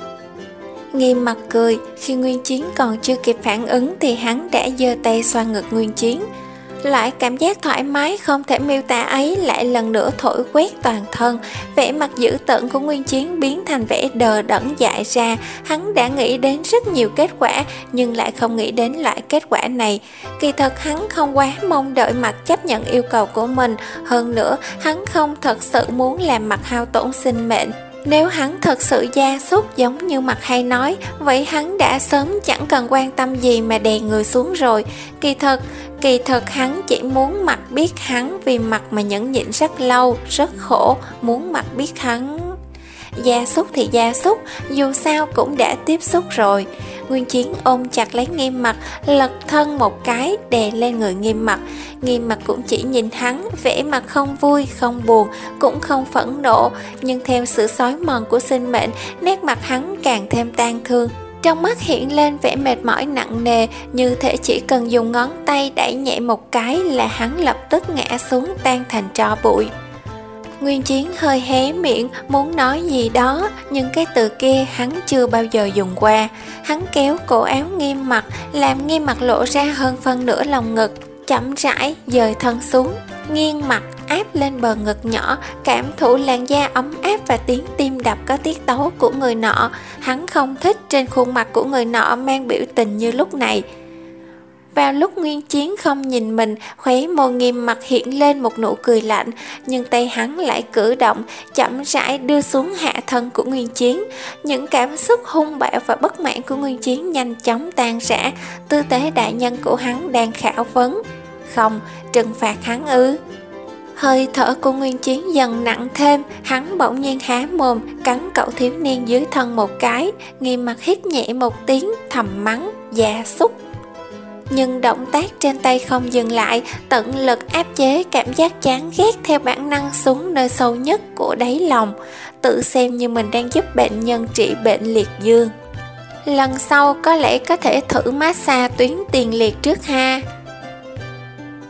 Nghiêm Mặt cười, khi Nguyên Chiến còn chưa kịp phản ứng thì hắn đã giơ tay xoa ngực Nguyên Chiến. Loại cảm giác thoải mái không thể miêu tả ấy lại lần nữa thổi quét toàn thân. Vẻ mặt dữ tợn của Nguyên Chiến biến thành vẻ đờ đẫn dại ra. Hắn đã nghĩ đến rất nhiều kết quả, nhưng lại không nghĩ đến loại kết quả này. Kỳ thật hắn không quá mong đợi Mặt chấp nhận yêu cầu của mình. Hơn nữa, hắn không thật sự muốn làm Mặt hao tổn sinh mệnh. Nếu hắn thật sự gia súc giống như Mặt hay nói, vậy hắn đã sớm chẳng cần quan tâm gì mà đè người xuống rồi. Kỳ thật, kỳ thật hắn chỉ muốn Mặt biết hắn vì Mặt mà nhẫn nhịn rất lâu, rất khổ, muốn Mặt biết hắn. Gia súc thì gia súc, dù sao cũng đã tiếp xúc rồi. Nguyên Chiến ôm chặt lấy Nghiêm Mặt, lật thân một cái đè lên người Nghiêm Mặt. Nghiêm Mặt cũng chỉ nhìn hắn, vẻ mặt không vui, không buồn, cũng không phẫn nộ, nhưng theo sự xói mòn của sinh mệnh, nét mặt hắn càng thêm tang thương. Trong mắt hiện lên vẻ mệt mỏi nặng nề, như thể chỉ cần dùng ngón tay đẩy nhẹ một cái là hắn lập tức ngã xuống tan thành tro bụi. Nguyên Chiến hơi hé miệng muốn nói gì đó, nhưng cái từ kia hắn chưa bao giờ dùng qua. Hắn kéo cổ áo Nghiêm Mặt, làm Nghiêm Mặt lộ ra hơn phân nửa lòng ngực, chậm rãi dời thân xuống, nghiêng mặt áp lên bờ ngực nhỏ, cảm thụ làn da ấm áp và tiếng tim đập có tiết tấu của người nọ. Hắn không thích trên khuôn mặt của người nọ mang biểu tình như lúc này. Vào lúc Nguyên Chiến không nhìn mình, khóe môi Nghiêm Mặt hiện lên một nụ cười lạnh, nhưng tay hắn lại cử động, chậm rãi đưa xuống hạ thân của Nguyên Chiến. Những cảm xúc hung bạo và bất mãn của Nguyên Chiến nhanh chóng tan rã. Tư tế đại nhân của hắn đang khảo vấn. Không, trừng phạt hắn ư? Hơi thở của Nguyên Chiến dần nặng thêm, hắn bỗng nhiên há mồm, cắn cậu thiếu niên dưới thân một cái. Nghiêm Mặt hít nhẹ một tiếng, thầm mắng, gia súc. Nhưng động tác trên tay không dừng lại, tận lực áp chế cảm giác chán ghét theo bản năng xuống nơi sâu nhất của đáy lòng, tự xem như mình đang giúp bệnh nhân trị bệnh liệt dương. Lần sau có lẽ có thể thử massage tuyến tiền liệt trước ha.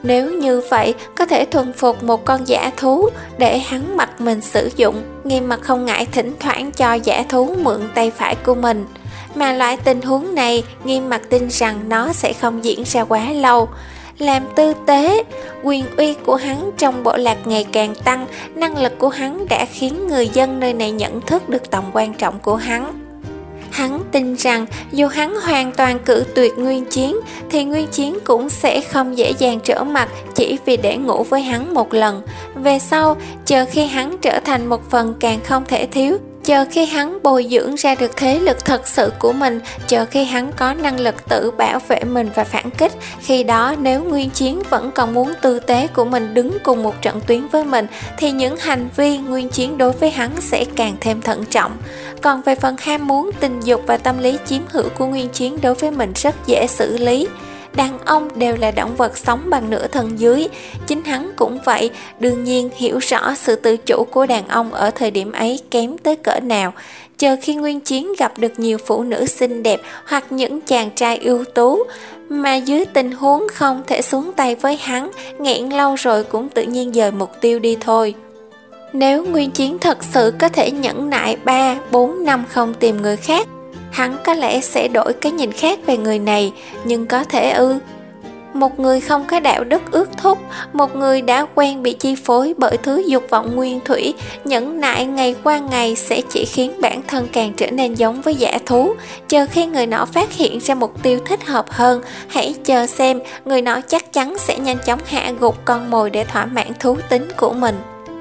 Nếu như vậy, có thể thuần phục một con dã thú để hắn mặc mình sử dụng. Nghiêm Mặc không ngại thỉnh thoảng cho dã thú mượn tay phải của mình. Mà loại tình huống này, Nghiêm Mặc tin rằng nó sẽ không diễn ra quá lâu. Làm tư tế, quyền uy của hắn trong bộ lạc ngày càng tăng, năng lực của hắn đã khiến người dân nơi này nhận thức được tầm quan trọng của hắn. Hắn tin rằng dù hắn hoàn toàn cự tuyệt Nguyên Chiến thì Nguyên Chiến cũng sẽ không dễ dàng trở mặt chỉ vì để ngủ với hắn một lần. Về sau, chờ khi hắn trở thành một phần càng không thể thiếu, chờ khi hắn bồi dưỡng ra được thế lực thật sự của mình, chờ khi hắn có năng lực tự bảo vệ mình và phản kích, khi đó nếu Nguyên Chiến vẫn còn muốn tư tế của mình đứng cùng một trận tuyến với mình thì những hành vi Nguyên Chiến đối với hắn sẽ càng thêm thận trọng. Còn về phần ham muốn, tình dục và tâm lý chiếm hữu của Nguyên Chiến đối với mình rất dễ xử lý. Đàn ông đều là động vật sống bằng nửa thân dưới, chính hắn cũng vậy, đương nhiên hiểu rõ sự tự chủ của đàn ông ở thời điểm ấy kém tới cỡ nào. Chờ khi Nguyên Chiến gặp được nhiều phụ nữ xinh đẹp hoặc những chàng trai ưu tú, mà dưới tình huống không thể xuống tay với hắn, nghẹn lâu rồi cũng tự nhiên dời mục tiêu đi thôi. Nếu Nguyên Chiến thật sự có thể nhẫn nại ba bốn năm không tìm người khác, hắn có lẽ sẽ đổi cái nhìn khác về người này, nhưng có thể ư? Một người không có đạo đức ước thúc, một người đã quen bị chi phối bởi thứ dục vọng nguyên thủy, nhẫn nại ngày qua ngày sẽ chỉ khiến bản thân càng trở nên giống với dã thú. Chờ khi người nọ phát hiện ra mục tiêu thích hợp hơn, hãy chờ xem, người nọ chắc chắn sẽ nhanh chóng hạ gục con mồi để thỏa mãn thú tính của mình.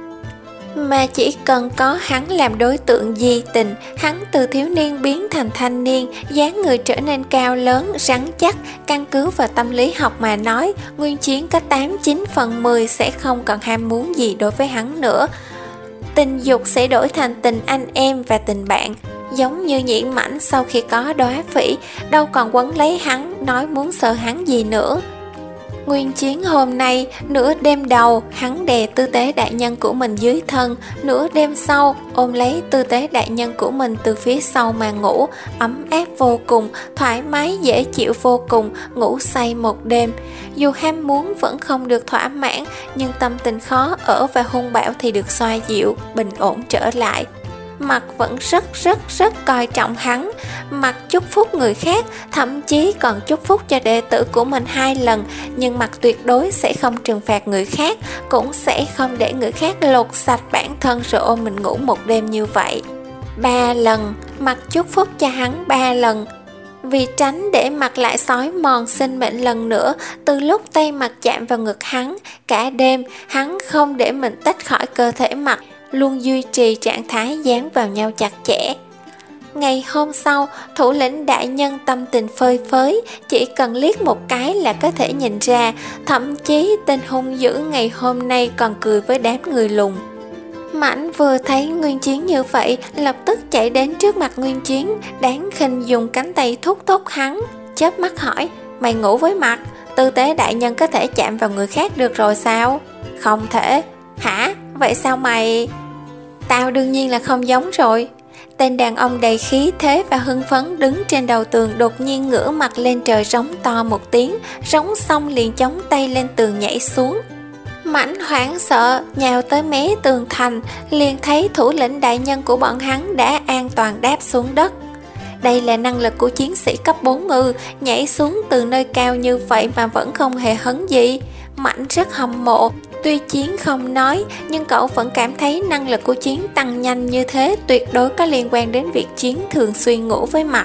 Mà chỉ cần có hắn làm đối tượng di tình, hắn từ thiếu niên biến thành thanh niên, dáng người trở nên cao lớn, rắn chắc. Căn cứ vào tâm lý học mà nói, Nguyên Chiến có tám chín phần mười sẽ không còn ham muốn gì đối với hắn nữa. Tình dục sẽ đổi thành tình anh em và tình bạn. Giống như Nhĩ Mãnh sau khi có Đóa Phỉ, đâu còn quấn lấy hắn, nói muốn sợ hắn gì nữa. Nguyên Chiến hôm nay, nửa đêm đầu, hắn đè tư tế đại nhân của mình dưới thân, nửa đêm sau, ôm lấy tư tế đại nhân của mình từ phía sau mà ngủ, ấm áp vô cùng, thoải mái dễ chịu vô cùng, ngủ say một đêm. Dù ham muốn vẫn không được thỏa mãn, nhưng tâm tình khó ở và hung bạo thì được xoa dịu, bình ổn trở lại. Mặt vẫn rất rất rất coi trọng hắn. Mặt chúc phúc người khác, thậm chí còn chúc phúc cho đệ tử của mình hai lần, nhưng Mặt tuyệt đối sẽ không trừng phạt người khác, cũng sẽ không để người khác lột sạch bản thân rồi ôm mình ngủ một đêm như vậy. Ba lần, Mặt chúc phúc cho hắn ba lần. Vì tránh để Mặt lại xói mòn sinh mệnh lần nữa, từ lúc tay Mặt chạm vào ngực hắn, cả đêm hắn không để mình tách khỏi cơ thể Mặt, luôn duy trì trạng thái dán vào nhau chặt chẽ. Ngày hôm sau, thủ lĩnh đại nhân tâm tình phơi phới, chỉ cần liếc một cái là có thể nhìn ra, thậm chí tên hung dữ ngày hôm nay còn cười với đám người lùn. Mãnh vừa thấy Nguyên Chiến như vậy, lập tức chạy đến trước mặt Nguyên Chiến, đáng khinh dùng cánh tay thúc thúc hắn, chớp mắt hỏi, mày ngủ với Mặt, tư tế đại nhân có thể chạm vào người khác được rồi sao? Không thể. Hả? Vậy sao mày? Tao đương nhiên là không giống rồi. Tên đàn ông đầy khí thế và hưng phấn đứng trên đầu tường đột nhiên ngửa mặt lên trời rống to một tiếng, rống xong liền chống tay lên tường nhảy xuống. Mãnh hoảng sợ nhào tới mé tường thành, liền thấy thủ lĩnh đại nhân của bọn hắn đã an toàn đáp xuống đất. Đây là năng lực của chiến sĩ cấp bốn ư, nhảy xuống từ nơi cao như vậy mà vẫn không hề hấn gì. Mãnh rất hâm mộ. Tuy Chiến không nói, nhưng cậu vẫn cảm thấy năng lực của Chiến tăng nhanh như thế tuyệt đối có liên quan đến việc Chiến thường xuyên ngủ với Mặt.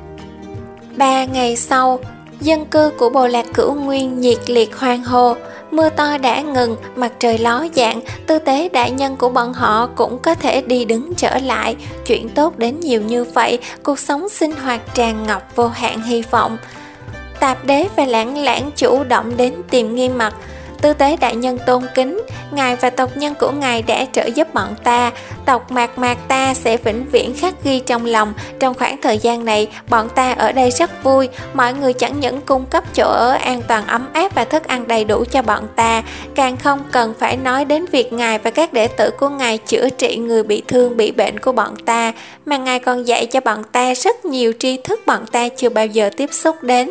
Ba ngày sau, dân cư của bộ lạc Cửu Nguyên nhiệt liệt hoan hô. Mưa to đã ngừng, mặt trời ló dạng, tư tế đại nhân của bọn họ cũng có thể đi đứng trở lại. Chuyện tốt đến nhiều như vậy, cuộc sống sinh hoạt tràn ngập vô hạn hy vọng. Tạp Đế và Lãng Lãng chủ động đến tìm Nghiêm Mặc. Tư tế đại nhân tôn kính, ngài và tộc nhân của ngài đã trợ giúp bọn ta, tộc Mạc Mạc ta sẽ vĩnh viễn khắc ghi trong lòng. Trong khoảng thời gian này, bọn ta ở đây rất vui, mọi người chẳng những cung cấp chỗ ở an toàn ấm áp và thức ăn đầy đủ cho bọn ta, càng không cần phải nói đến việc ngài và các đệ tử của ngài chữa trị người bị thương bị bệnh của bọn ta, mà ngài còn dạy cho bọn ta rất nhiều tri thức bọn ta chưa bao giờ tiếp xúc đến.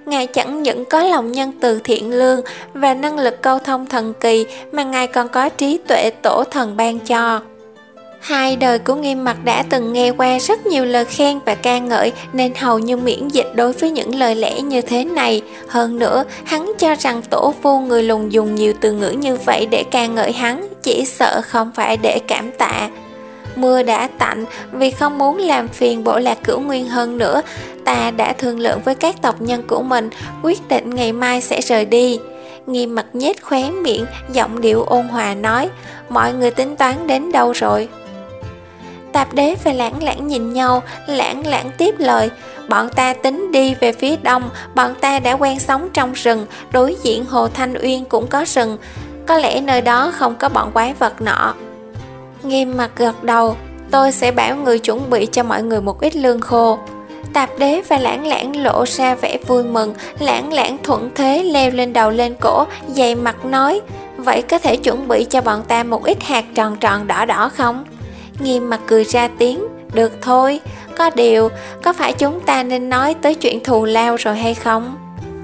Ngài chẳng những có lòng nhân từ thiện lương và năng lực câu thông thần kỳ, mà Ngài còn có trí tuệ tổ thần ban cho. Hai đời của Nghiêm Mặc đã từng nghe qua rất nhiều lời khen và ca ngợi, nên hầu như miễn dịch đối với những lời lẽ như thế này. Hơn nữa, hắn cho rằng tổ vu người lùn dùng nhiều từ ngữ như vậy để ca ngợi hắn, chỉ sợ không phải để cảm tạ. Mưa đã tạnh, vì không muốn làm phiền Bộ Lạc Cửu Nguyên hơn nữa, ta đã thương lượng với các tộc nhân của mình, quyết định ngày mai sẽ rời đi. Nghiêm Mặc nhếch khóe miệng, giọng điệu ôn hòa nói, mọi người tính toán đến đâu rồi? Tạp Đế và Lãng Lãng nhìn nhau, Lãng Lãng tiếp lời, bọn ta tính đi về phía đông, bọn ta đã quen sống trong rừng, đối diện Hồ Thanh Uyên cũng có rừng, có lẽ nơi đó không có bọn quái vật nọ. Nghiêm Mặc gật đầu, tôi sẽ bảo người chuẩn bị cho mọi người một ít lương khô. Tạp Đế và Lãng Lãng lộ ra vẻ vui mừng, Lãng Lãng thuận thế leo lên đầu lên cổ, dày mặt nói, vậy có thể chuẩn bị cho bọn ta một ít hạt tròn tròn đỏ đỏ không? Nghiêm Mặc cười ra tiếng, được thôi, có điều, có phải chúng ta nên nói tới chuyện thù lao rồi hay không?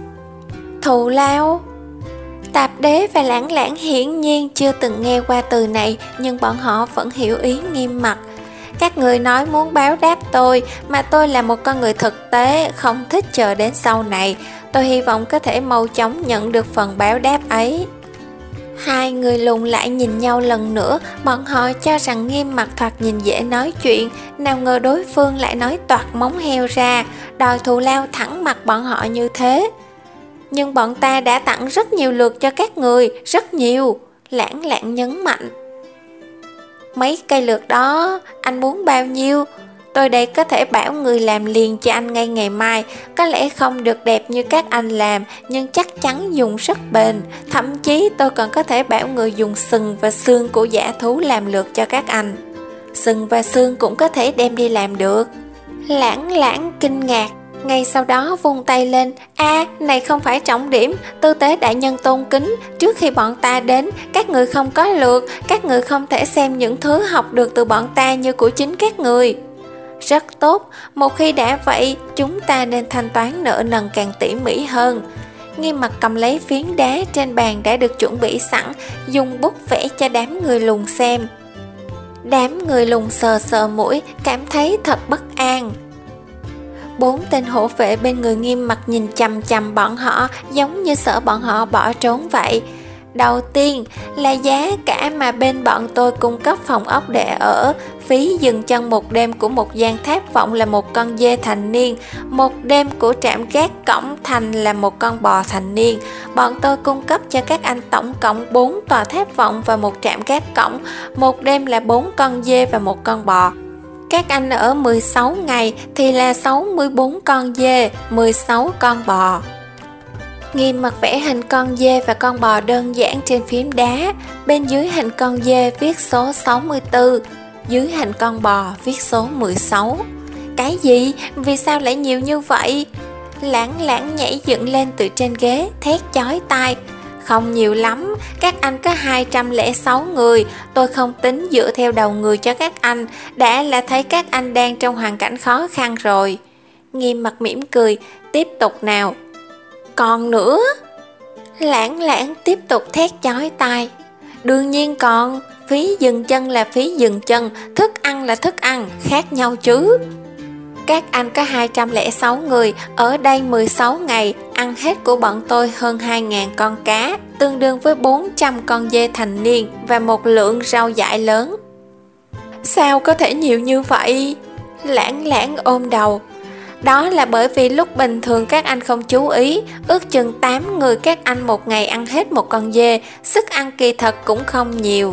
Thù lao? Tạp Đế và Lãng Lãng hiển nhiên chưa từng nghe qua từ này, nhưng bọn họ vẫn hiểu ý Nghiêm Mặc. Các người nói muốn báo đáp tôi, mà tôi là một con người thực tế, không thích chờ đến sau này. Tôi hy vọng có thể mau chóng nhận được phần báo đáp ấy. Hai người lùn lại nhìn nhau lần nữa, bọn họ cho rằng Nghiêm Mặc thoạt nhìn dễ nói chuyện, nào ngờ đối phương lại nói toạc móng heo ra, đòi thù lao thẳng mặt bọn họ như thế. Nhưng bọn ta đã tặng rất nhiều lượt cho các người, rất nhiều, Lãng Lãng nhấn mạnh. Mấy cây lược đó, anh muốn bao nhiêu? Tôi đây có thể bảo người làm liền cho anh ngay ngày mai, có lẽ không được đẹp như các anh làm, nhưng chắc chắn dùng rất bền. Thậm chí tôi còn có thể bảo người dùng sừng và xương của dã thú làm lược cho các anh. Sừng và xương cũng có thể đem đi làm được. Lãng Lãng kinh ngạc, ngay sau đó vung tay lên, a à, này không phải trọng điểm, tư tế đại nhân tôn kính, trước khi bọn ta đến, các người không có lược, các người không thể xem những thứ học được từ bọn ta như của chính các người. Rất tốt, một khi đã vậy, chúng ta nên thanh toán nợ nần càng tỉ mỉ hơn. Nghiêm Mặc cầm lấy phiến đá trên bàn đã được chuẩn bị sẵn, dùng bút vẽ cho đám người lùn xem. Đám người lùn sờ sờ mũi, cảm thấy thật bất an. Bốn tên hộ vệ bên người Nghiêm Mặc nhìn chằm chằm bọn họ, giống như sợ bọn họ bỏ trốn vậy. Đầu tiên là giá cả mà bên bọn tôi cung cấp phòng ốc để ở. Phí dừng chân một đêm của một gian tháp vọng là một con dê thành niên, một đêm của trạm gác cổng thành là một con bò thành niên. Bọn tôi cung cấp cho các anh tổng cộng bốn tòa tháp vọng và một trạm gác cổng, một đêm là bốn con dê và một con bò. Các anh ở mười sáu ngày thì là sáu mươi bốn con dê, mười sáu con bò. Nghiêm Mặc vẽ hình con dê và con bò đơn giản trên phím đá, bên dưới hình con dê viết số sáu mươi tư, dưới hình con bò viết số mười sáu. Cái gì? Vì sao lại nhiều như vậy? Lãng Lãng nhảy dựng lên từ trên ghế, thét chói tai. Không nhiều lắm, các anh có hai trăm lẻ sáu người, tôi không tính dựa theo đầu người cho các anh, đã là thấy các anh đang trong hoàn cảnh khó khăn rồi. Nghiêm Mặc mỉm cười, tiếp tục nào. Còn nữa? Lãng Lãng tiếp tục thét chói tai. Đương nhiên còn, phí dừng chân là phí dừng chân, thức ăn là thức ăn, khác nhau chứ. Các anh có hai trăm lẻ sáu người, ở đây mười sáu ngày, ăn hết của bọn tôi hơn hai nghìn con cá, tương đương với bốn trăm con dê thành niên và một lượng rau dại lớn. Sao có thể nhiều như vậy? Lãng Lãng ôm đầu. Đó là bởi vì lúc bình thường các anh không chú ý, ước chừng tám người các anh một ngày ăn hết một con dê, sức ăn kỳ thật cũng không nhiều.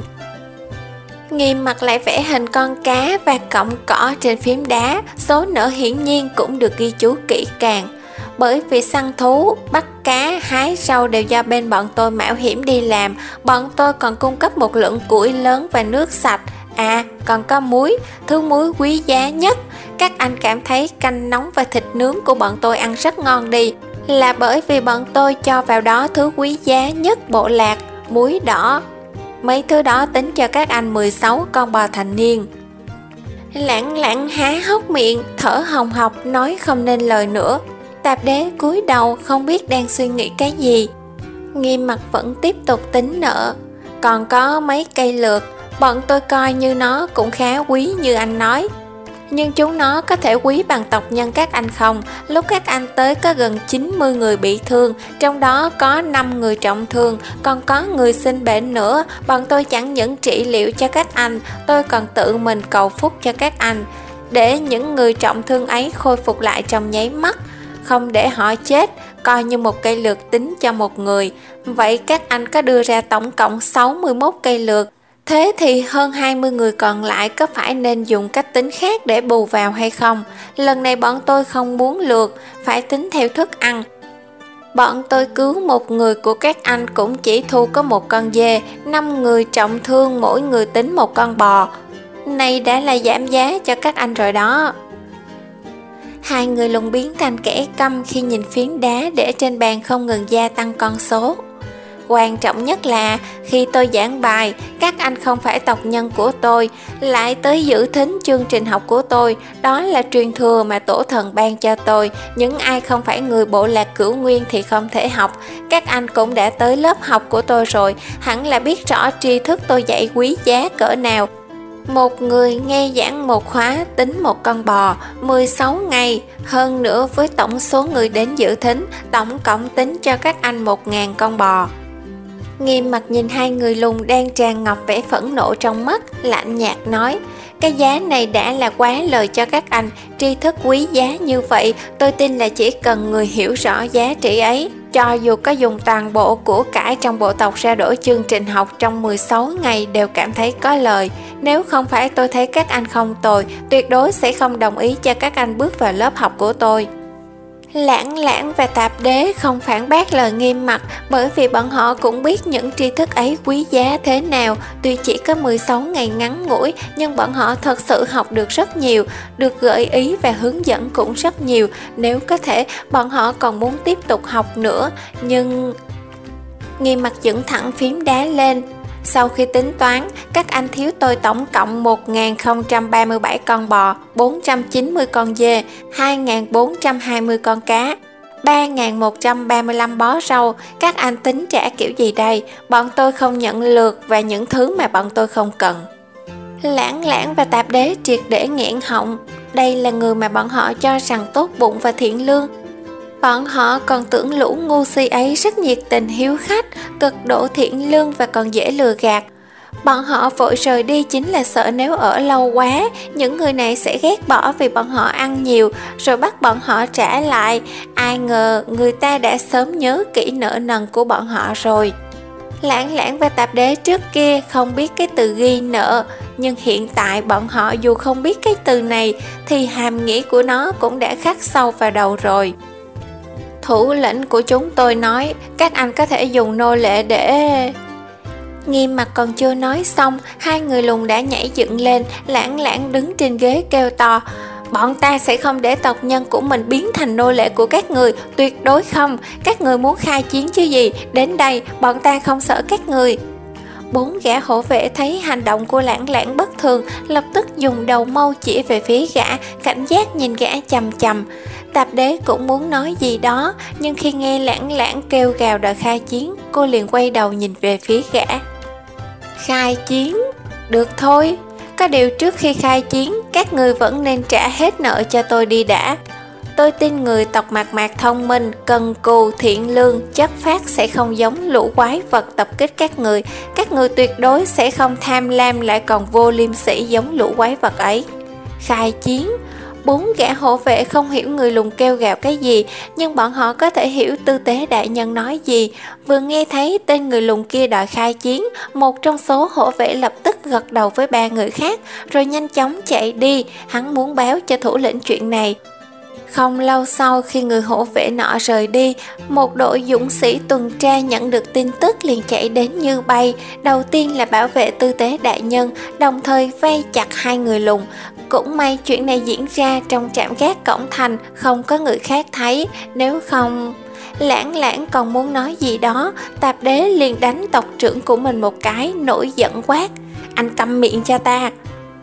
Nghiêm Mặc lại vẽ hình con cá và cọng cỏ trên phím đá, số nợ hiển nhiên cũng được ghi chú kỹ càng. Bởi vì săn thú, bắt cá, hái rau đều do bên bọn tôi mạo hiểm đi làm, bọn tôi còn cung cấp một lượng củi lớn và nước sạch. À, còn có muối, thứ muối quý giá nhất. Các anh cảm thấy canh nóng và thịt nướng của bọn tôi ăn rất ngon đi, là bởi vì bọn tôi cho vào đó thứ quý giá nhất bộ lạc, muối đỏ. Mấy thứ đó tính cho các anh mười sáu con bò thành niên. Lãng Lãng há hốc miệng, thở hồng hộc nói không nên lời nữa. Tạp đế cúi đầu không biết đang suy nghĩ cái gì. Nghiêm Mặt vẫn tiếp tục tính nợ. Còn có mấy cây lược, bọn tôi coi như nó cũng khá quý như anh nói. Nhưng chúng nó có thể quý bằng tộc nhân các anh không? Lúc các anh tới có gần chín mươi người bị thương, trong đó có năm người trọng thương, còn có người sinh bệnh nữa. Bọn tôi chẳng những trị liệu cho các anh, tôi còn tự mình cầu phúc cho các anh, để những người trọng thương ấy khôi phục lại trong nháy mắt, không để họ chết, coi như một cây lược tính cho một người. Vậy các anh có đưa ra tổng cộng sáu mươi mốt cây lược. Thế thì hơn hai mươi người còn lại có phải nên dùng cách tính khác để bù vào hay không? Lần này bọn tôi không muốn lược, phải tính theo thức ăn. Bọn tôi cứu một người của các anh cũng chỉ thu có một con dê, năm người trọng thương mỗi người tính một con bò. Này đã là giảm giá cho các anh rồi đó. Hai người lùng biến thành kẻ câm khi nhìn phiến đá để trên bàn không ngừng gia tăng con số. Quan trọng nhất là khi tôi giảng bài, các anh không phải tộc nhân của tôi, lại tới giữ thính chương trình học của tôi. Đó là truyền thừa mà tổ thần ban cho tôi. Những ai không phải người bộ lạc Cửu Nguyên thì không thể học. Các anh cũng đã tới lớp học của tôi rồi, hẳn là biết rõ tri thức tôi dạy quý giá cỡ nào. Một người nghe giảng một khóa tính một con bò, mười sáu ngày, hơn nữa với tổng số người đến dự thính, tổng cộng tính cho các anh một nghìn con bò. Nghiêm Mặt nhìn hai người lùn đang tràn ngập vẻ phẫn nộ trong mắt, lạnh nhạt nói: cái giá này đã là quá lời cho các anh, tri thức quý giá như vậy, tôi tin là chỉ cần người hiểu rõ giá trị ấy, cho dù có dùng toàn bộ của cải trong bộ tộc ra đổi chương trình học trong mười sáu ngày đều cảm thấy có lời. Nếu không phải tôi thấy các anh không tồi, tuyệt đối sẽ không đồng ý cho các anh bước vào lớp học của tôi. Lãng Lãng và Tạp Đế không phản bác lời Nghiêm Mặt, bởi vì bọn họ cũng biết những tri thức ấy quý giá thế nào. Tuy chỉ có mười sáu ngày ngắn ngủi, nhưng bọn họ thật sự học được rất nhiều, được gợi ý và hướng dẫn cũng rất nhiều. Nếu có thể, bọn họ còn muốn tiếp tục học nữa. Nhưng... Nghiêm Mặt dựng thẳng phím đá lên. Sau khi tính toán, các anh thiếu tôi tổng cộng một nghìn không trăm ba mươi bảy con bò, bốn trăm chín mươi con dê, hai nghìn bốn trăm hai mươi con cá, ba nghìn một trăm ba mươi lăm bó rau. Các anh tính trả kiểu gì đây? Bọn tôi không nhận lượt và những thứ mà bọn tôi không cần. Lãng Lãng và Tạp Đế triệt để nghẹn họng. Đây là người mà bọn họ cho rằng tốt bụng và thiện lương. Bọn họ còn tưởng lũ ngu si ấy rất nhiệt tình hiếu khách, cực độ thiện lương và còn dễ lừa gạt. Bọn họ vội rời đi chính là sợ nếu ở lâu quá, những người này sẽ ghét bỏ vì bọn họ ăn nhiều, rồi bắt bọn họ trả lại. Ai ngờ người ta đã sớm nhớ kỹ nợ nần của bọn họ rồi. Lãng Lãng và Tạp Đế trước kia không biết cái từ ghi nợ, nhưng hiện tại bọn họ dù không biết cái từ này thì hàm nghĩa của nó cũng đã khắc sâu vào đầu rồi. Thủ lĩnh của chúng tôi nói các anh có thể dùng nô lệ để... Nghiêm Mặt còn chưa nói xong, hai người lùn đã nhảy dựng lên. Lãng Lãng đứng trên ghế kêu to: bọn ta sẽ không để tộc nhân của mình biến thành nô lệ của các người, tuyệt đối không. Các người muốn khai chiến chứ gì, đến đây bọn ta không sợ các người. Bốn gã hộ vệ thấy hành động của Lãng Lãng bất thường, lập tức dùng đầu mâu chỉ về phía gã, cảnh giác nhìn gã chằm chằm. Tạp Đế cũng muốn nói gì đó, nhưng khi nghe Lãng Lãng kêu gào đòi khai chiến, cô liền quay đầu nhìn về phía gã. Khai chiến? Được thôi, có điều trước khi khai chiến, các người vẫn nên trả hết nợ cho tôi đi đã. Tôi tin người tộc Mạc Mạc thông minh, cần cù, thiện lương, chất phác sẽ không giống lũ quái vật tập kích các người. Các người tuyệt đối sẽ không tham lam lại còn vô liêm sỉ giống lũ quái vật ấy. Khai chiến? Bốn gã hộ vệ không hiểu người lùn kêu gào cái gì, nhưng bọn họ có thể hiểu tư tế đại nhân nói gì. Vừa nghe thấy tên người lùn kia đòi khai chiến, một trong số hộ vệ lập tức gật đầu với ba người khác, rồi nhanh chóng chạy đi. Hắn muốn báo cho thủ lĩnh chuyện này. Không lâu sau, khi người hộ vệ nọ rời đi, một đội dũng sĩ tuần tra nhận được tin tức liền chạy đến như bay. Đầu tiên là bảo vệ tư tế đại nhân, đồng thời vây chặt hai người lùn. Cũng may chuyện này diễn ra trong trạm gác cổng thành, không có người khác thấy, nếu không... Lãng Lãng còn muốn nói gì đó, Tạp Đế liền đánh tộc trưởng của mình một cái, nổi giận quát: anh câm miệng cho ta.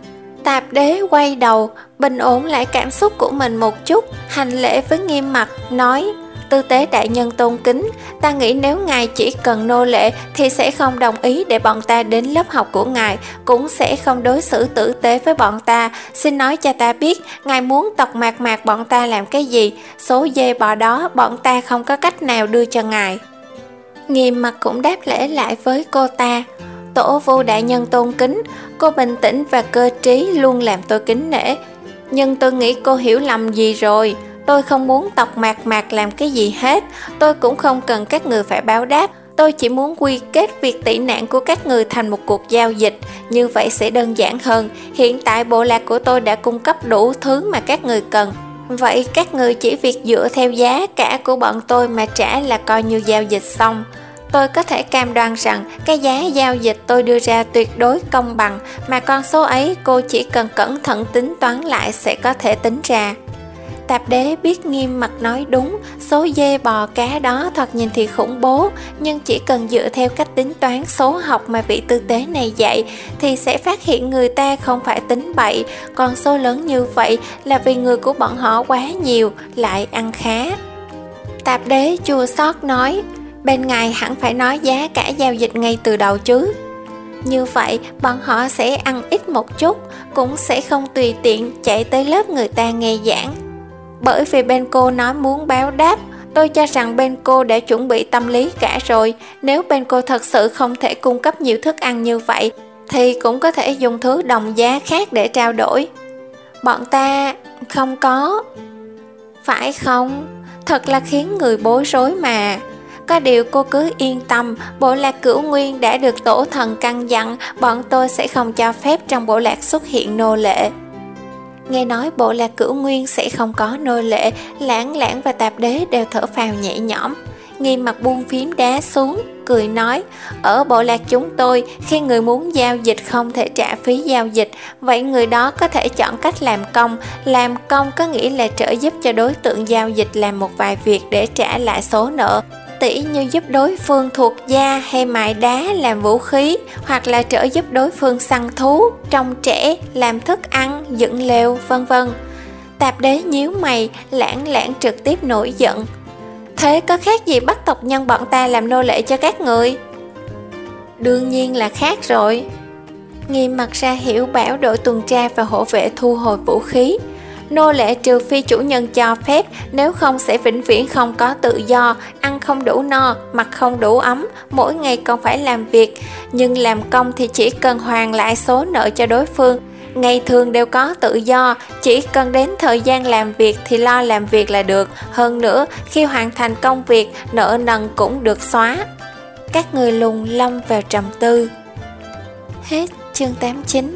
Tạp đế quay đầu, bình ổn lại cảm xúc của mình một chút, hành lễ với Nghiêm Mặc, nói: Tư tế đại nhân tôn kính, ta nghĩ nếu ngài chỉ cần nô lệ thì sẽ không đồng ý để bọn ta đến lớp học của ngài, cũng sẽ không đối xử tử tế với bọn ta. Xin nói cho ta biết, ngài muốn tọc mạc mạc bọn ta làm cái gì? Số dê bò đó bọn ta không có cách nào đưa cho ngài. Nghiêm Mặc cũng đáp lễ lại với cô ta: Tổ vu đại nhân tôn kính, cô bình tĩnh và cơ trí luôn làm tôi kính nể. Nhưng tôi nghĩ cô hiểu lầm gì rồi. Tôi không muốn tọc mạc mạc làm cái gì hết. Tôi cũng không cần các người phải báo đáp. Tôi chỉ muốn quy kết việc tị nạn của các người thành một cuộc giao dịch. Như vậy sẽ đơn giản hơn. Hiện tại bộ lạc của tôi đã cung cấp đủ thứ mà các người cần. Vậy các người chỉ việc dựa theo giá cả của bọn tôi mà trả là coi như giao dịch xong. Tôi có thể cam đoan rằng cái giá giao dịch tôi đưa ra tuyệt đối công bằng, mà con số ấy cô chỉ cần cẩn thận tính toán lại sẽ có thể tính ra. Tạp đế biết Nghiêm Mặc nói đúng, số dê bò cá đó thoạt nhìn thì khủng bố, nhưng chỉ cần dựa theo cách tính toán số học mà vị tư tế này dạy thì sẽ phát hiện người ta không phải tính bậy. Con số lớn như vậy là vì người của bọn họ quá nhiều, lại ăn khá. Tạp đế chua xót nói: Bên ngài hẳn phải nói giá cả giao dịch ngay từ đầu chứ. Như vậy bọn họ sẽ ăn ít một chút, cũng sẽ không tùy tiện chạy tới lớp người ta nghe giảng. Bởi vì bên cô nói muốn báo đáp, tôi cho rằng bên cô đã chuẩn bị tâm lý cả rồi. Nếu bên cô thật sự không thể cung cấp nhiều thức ăn như vậy thì cũng có thể dùng thứ đồng giá khác để trao đổi. Bọn ta không có. Phải không? Thật là khiến người bối rối mà. Có điều cô cứ yên tâm, bộ lạc Cửu Nguyên đã được tổ thần căn dặn, bọn tôi sẽ không cho phép trong bộ lạc xuất hiện nô lệ. Nghe nói bộ lạc Cửu Nguyên sẽ không có nô lệ, Lãng Lãng và Tạp đế đều thở phào nhẹ nhõm. Nghiêm Mặc buông phím đá xuống, cười nói: Ở bộ lạc chúng tôi, khi người muốn giao dịch không thể trả phí giao dịch, vậy người đó có thể chọn cách làm công. Làm công có nghĩa là trợ giúp cho đối tượng giao dịch làm một vài việc để trả lại số nợ, tỉ như giúp đối phương thuộc da hay mài đá làm vũ khí, hoặc là trợ giúp đối phương săn thú, trông trẻ, làm thức ăn, dựng lều, vân vân. Tạp đế nhíu mày, Lãng Lãng trực tiếp nổi giận: Thế có khác gì bắt tộc nhân bọn ta làm nô lệ cho các người? Đương nhiên là khác rồi. Nghiêm Mặc ra hiểu bảo đội tuần tra và hộ vệ thu hồi vũ khí. Nô lệ trừ phi chủ nhân cho phép, nếu không sẽ vĩnh viễn không có tự do, ăn không đủ no, mặc không đủ ấm, mỗi ngày còn phải làm việc. Nhưng làm công thì chỉ cần hoàn lại số nợ cho đối phương. Ngày thường đều có tự do, chỉ cần đến thời gian làm việc thì lo làm việc là được. Hơn nữa, khi hoàn thành công việc, nợ nần cũng được xóa. Các người lùng lâm vào trầm tư. Hết chương tám mươi chín.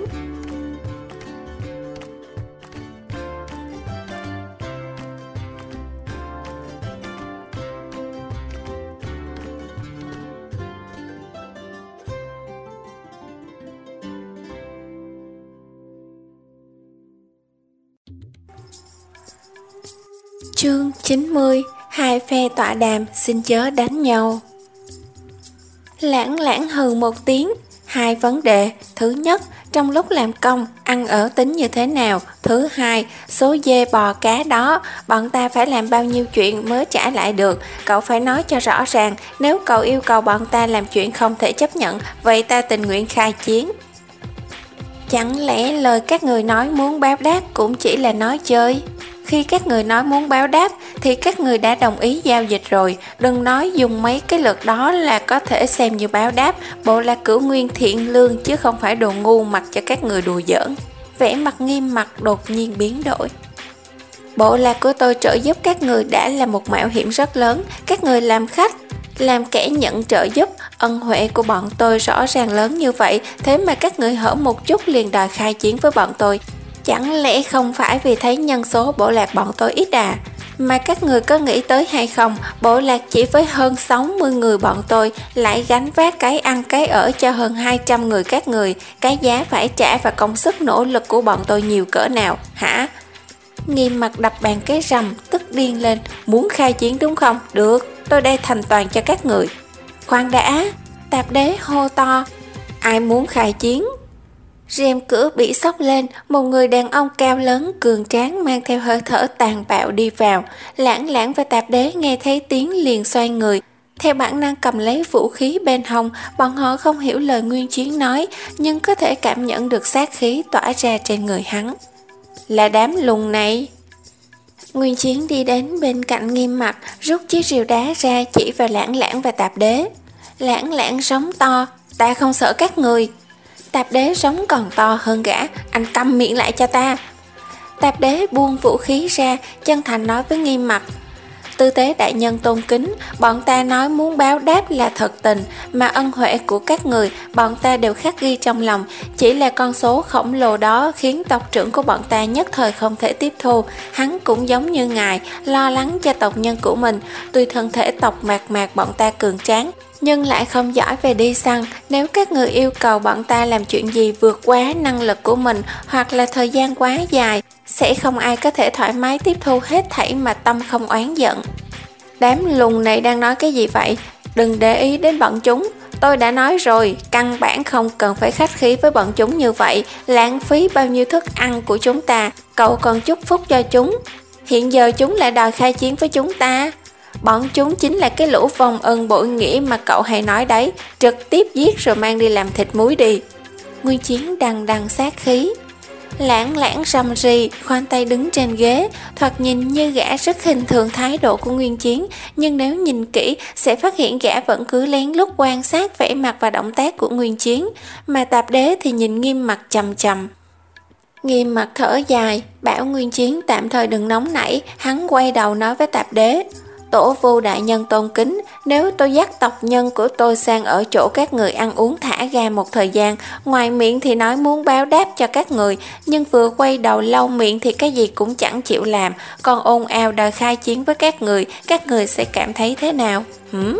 Chương chín mươi. Hai phe tọa đàm, xin chớ đánh nhau. Lãng Lãng hừ một tiếng. Hai vấn đề: thứ nhất, trong lúc làm công, ăn ở tính như thế nào? Thứ hai, số dê bò cá đó, bọn ta phải làm bao nhiêu chuyện mới trả lại được? Cậu phải nói cho rõ ràng. Nếu cậu yêu cầu bọn ta làm chuyện không thể chấp nhận, vậy ta tình nguyện khai chiến. Chẳng lẽ lời các người nói muốn báo đáp cũng chỉ là nói chơi? Khi các người nói muốn báo đáp thì các người đã đồng ý giao dịch rồi. Đừng nói dùng mấy cái lượt đó là có thể xem như báo đáp. Bộ lạc Cửu Nguyên thiện lương chứ không phải đồ ngu mặc cho các người đùa giỡn. Vẻ mặt Nghiêm Mặc đột nhiên biến đổi. Bộ lạc của tôi trợ giúp các người đã là một mạo hiểm rất lớn. Các người làm khách, làm kẻ nhận trợ giúp, ân huệ của bọn tôi rõ ràng lớn như vậy, thế mà các người hở một chút liền đòi khai chiến với bọn tôi. Chẳng lẽ không phải vì thấy nhân số bộ lạc bọn tôi ít à? Mà các người có nghĩ tới hay không, bộ lạc chỉ với hơn sáu mươi người bọn tôi lại gánh vác cái ăn cái ở cho hơn hai trăm người các người. Cái giá phải trả và công sức nỗ lực của bọn tôi nhiều cỡ nào, hả? Nghiêm Mặc đập bàn cái rầm, tức điên lên. Muốn khai chiến đúng không? Được, tôi đây thành toàn cho các người. Khoan đã, Tạp đế hô to. Ai muốn khai chiến? Rèm cửa bị xốc lên, một người đàn ông cao lớn, cường tráng mang theo hơi thở tàn bạo đi vào. Lãng Lãng và Tạp Đế nghe thấy tiếng liền xoay người. Theo bản năng cầm lấy vũ khí bên hông, bọn họ không hiểu lời Nguyên Chiến nói, nhưng có thể cảm nhận được sát khí tỏa ra trên người hắn. Là đám lùn này. Nguyên Chiến đi đến bên cạnh Nghiêm Mặc, rút chiếc rìu đá ra chỉ vào Lãng Lãng và Tạp Đế. Lãng Lãng giống to, ta không sợ các người. Tạp Đế giống còn to hơn gã, anh câm miệng lại cho ta. Tạp Đế buông vũ khí ra, chân thành nói với Nghiêm Mặc, tư tế đại nhân tôn kính, bọn ta nói muốn báo đáp là thật tình, mà ân huệ của các người bọn ta đều khắc ghi trong lòng, chỉ là con số khổng lồ đó khiến tộc trưởng của bọn ta nhất thời không thể tiếp thu. Hắn cũng giống như ngài, lo lắng cho tộc nhân của mình, tuy thân thể tộc Mạc Mạc bọn ta cường tráng, nhưng lại không giỏi về đi săn. Nếu các người yêu cầu bọn ta làm chuyện gì vượt quá năng lực của mình, hoặc là thời gian quá dài, sẽ không ai có thể thoải mái tiếp thu hết thảy mà tâm không oán giận. Đám lùn này đang nói cái gì vậy? Đừng để ý đến bọn chúng. Tôi đã nói rồi, căn bản không cần phải khách khí với bọn chúng như vậy, lãng phí bao nhiêu thức ăn của chúng ta, cậu còn chúc phúc cho chúng. Hiện giờ chúng lại đòi khai chiến với chúng ta. Bọn chúng chính là cái lũ vong ân bội nghĩa mà cậu hay nói đấy, trực tiếp giết rồi mang đi làm thịt muối đi. Nguyên Chiến đằng đằng sát khí. Lãng Lãng rầm rì, khoanh tay đứng trên ghế, thoạt nhìn như gã rất khinh thường thái độ của Nguyên Chiến, nhưng nếu nhìn kỹ sẽ phát hiện gã vẫn cứ lén lút quan sát vẻ mặt và động tác của Nguyên Chiến, mà Tạp Đế thì nhìn Nghiêm Mặc chằm chằm. Nghiêm Mặc thở dài, bảo Nguyên Chiến tạm thời đừng nóng nảy, hắn quay đầu nói với Tạp Đế, tổ vu đại nhân tôn kính, nếu tôi dắt tộc nhân của tôi sang ở chỗ các người ăn uống thả ga một thời gian, ngoài miệng thì nói muốn báo đáp cho các người, nhưng vừa quay đầu lau miệng thì cái gì cũng chẳng chịu làm, còn ồn ào đòi khai chiến với các người, các người sẽ cảm thấy thế nào? Hửm?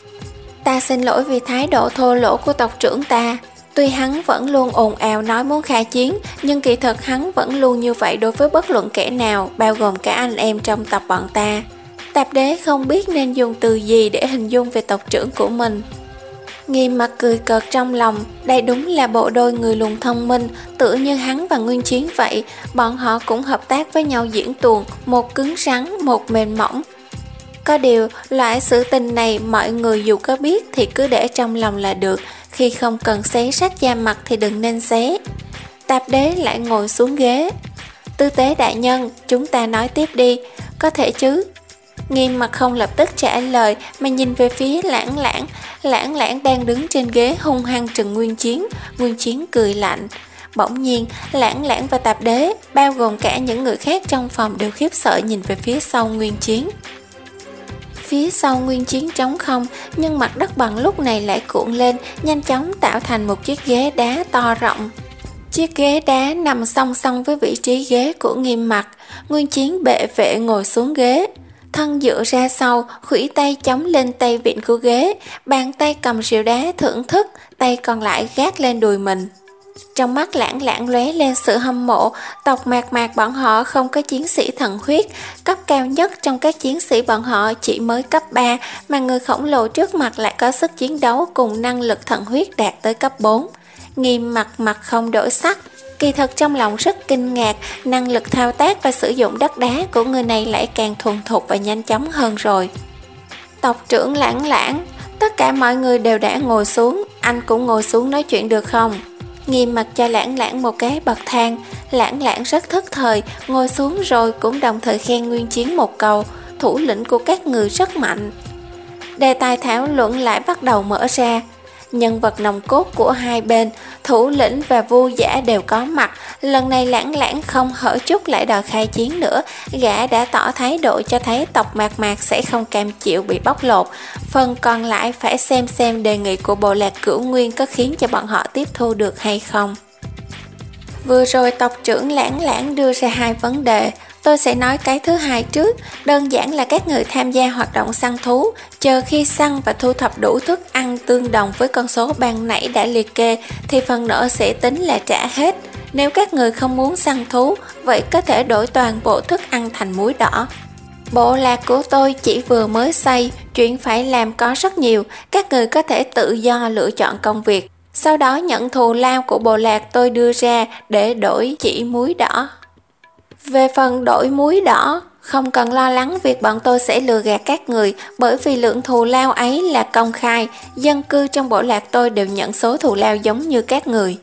Ta xin lỗi vì thái độ thô lỗ của tộc trưởng ta. Tuy hắn vẫn luôn ồn ào nói muốn khai chiến, nhưng kỳ thực hắn vẫn luôn như vậy đối với bất luận kẻ nào, bao gồm cả anh em trong tộc bọn ta. Tạp Đế không biết nên dùng từ gì để hình dung về tộc trưởng của mình. Nghiêm Mặc cười cợt trong lòng, đây đúng là bộ đôi người lùn thông minh, tựa như hắn và Nguyên Chiến vậy, bọn họ cũng hợp tác với nhau diễn tuồng, một cứng rắn, một mềm mỏng. Có điều, loại sự tình này mọi người dù có biết thì cứ để trong lòng là được, khi không cần xé rách da mặt thì đừng nên xé. Tạp Đế lại ngồi xuống ghế. Tư tế đại nhân, chúng ta nói tiếp đi, có thể chứ? Nghiêm Mặc không lập tức trả lời mà nhìn về phía Lãng Lãng. Lãng Lãng đang đứng trên ghế hung hăng trừng Nguyên Chiến. Nguyên Chiến cười lạnh. Bỗng nhiên, Lãng Lãng và Tạp Đế, bao gồm cả những người khác trong phòng, đều khiếp sợ nhìn về phía sau Nguyên Chiến. Phía sau Nguyên Chiến trống không, nhưng mặt đất bằng lúc này lại cuộn lên, nhanh chóng tạo thành một chiếc ghế đá to rộng. Chiếc ghế đá nằm song song với vị trí ghế của Nghiêm Mặc. Nguyên Chiến bệ vệ ngồi xuống ghế, thân dựa ra sau, khuỷu tay chống lên tay vịn của ghế, bàn tay cầm rìu đá thưởng thức, tay còn lại gác lên đùi mình. Trong mắt Lãng Lãng lóe lên sự hâm mộ, tộc Mạc Mạc bọn họ không có chiến sĩ thần huyết, cấp cao nhất trong các chiến sĩ bọn họ chỉ mới cấp ba, mà người khổng lồ trước mặt lại có sức chiến đấu cùng năng lực thần huyết đạt tới cấp bốn. Nghiêm Mặc mặt không đổi sắc, kỳ thực trong lòng rất kinh ngạc, năng lực thao tác và sử dụng đất đá của người này lại càng thuần thục và nhanh chóng hơn rồi. Tộc trưởng Lãng Lãng, tất cả mọi người đều đã ngồi xuống, anh cũng ngồi xuống nói chuyện được không? Nghiêm Mặc cho Lãng Lãng một cái bậc thang. Lãng Lãng rất thất thời, ngồi xuống rồi cũng đồng thời khen Nguyên Chiến một câu, thủ lĩnh của các người rất mạnh. Đề tài thảo luận lại bắt đầu mở ra. Nhân vật nòng cốt của hai bên, thủ lĩnh và vu giả đều có mặt. Lần này Lãng Lãng không hở chút lại đòi khai chiến nữa. Gã đã tỏ thái độ cho thấy tộc Mạc Mạc sẽ không cam chịu bị bóc lột. Phần còn lại phải xem xem đề nghị của bộ lạc Cửu Nguyên có khiến cho bọn họ tiếp thu được hay không. Vừa rồi tộc trưởng Lãng Lãng đưa ra hai vấn đề. Tôi sẽ nói cái thứ hai trước, đơn giản là các người tham gia hoạt động săn thú, chờ khi săn và thu thập đủ thức ăn tương đồng với con số ban nãy đã liệt kê thì phần nợ sẽ tính là trả hết. Nếu các người không muốn săn thú, vậy có thể đổi toàn bộ thức ăn thành muối đỏ. Bộ lạc của tôi chỉ vừa mới xây, chuyện phải làm có rất nhiều, các người có thể tự do lựa chọn công việc. Sau đó nhận thù lao của bộ lạc tôi đưa ra để đổi chỉ muối đỏ. Về phần đổi muối đỏ, không cần lo lắng việc bọn tôi sẽ lừa gạt các người, bởi vì lượng thù lao ấy là công khai, dân cư trong bộ lạc tôi đều nhận số thù lao giống như các người.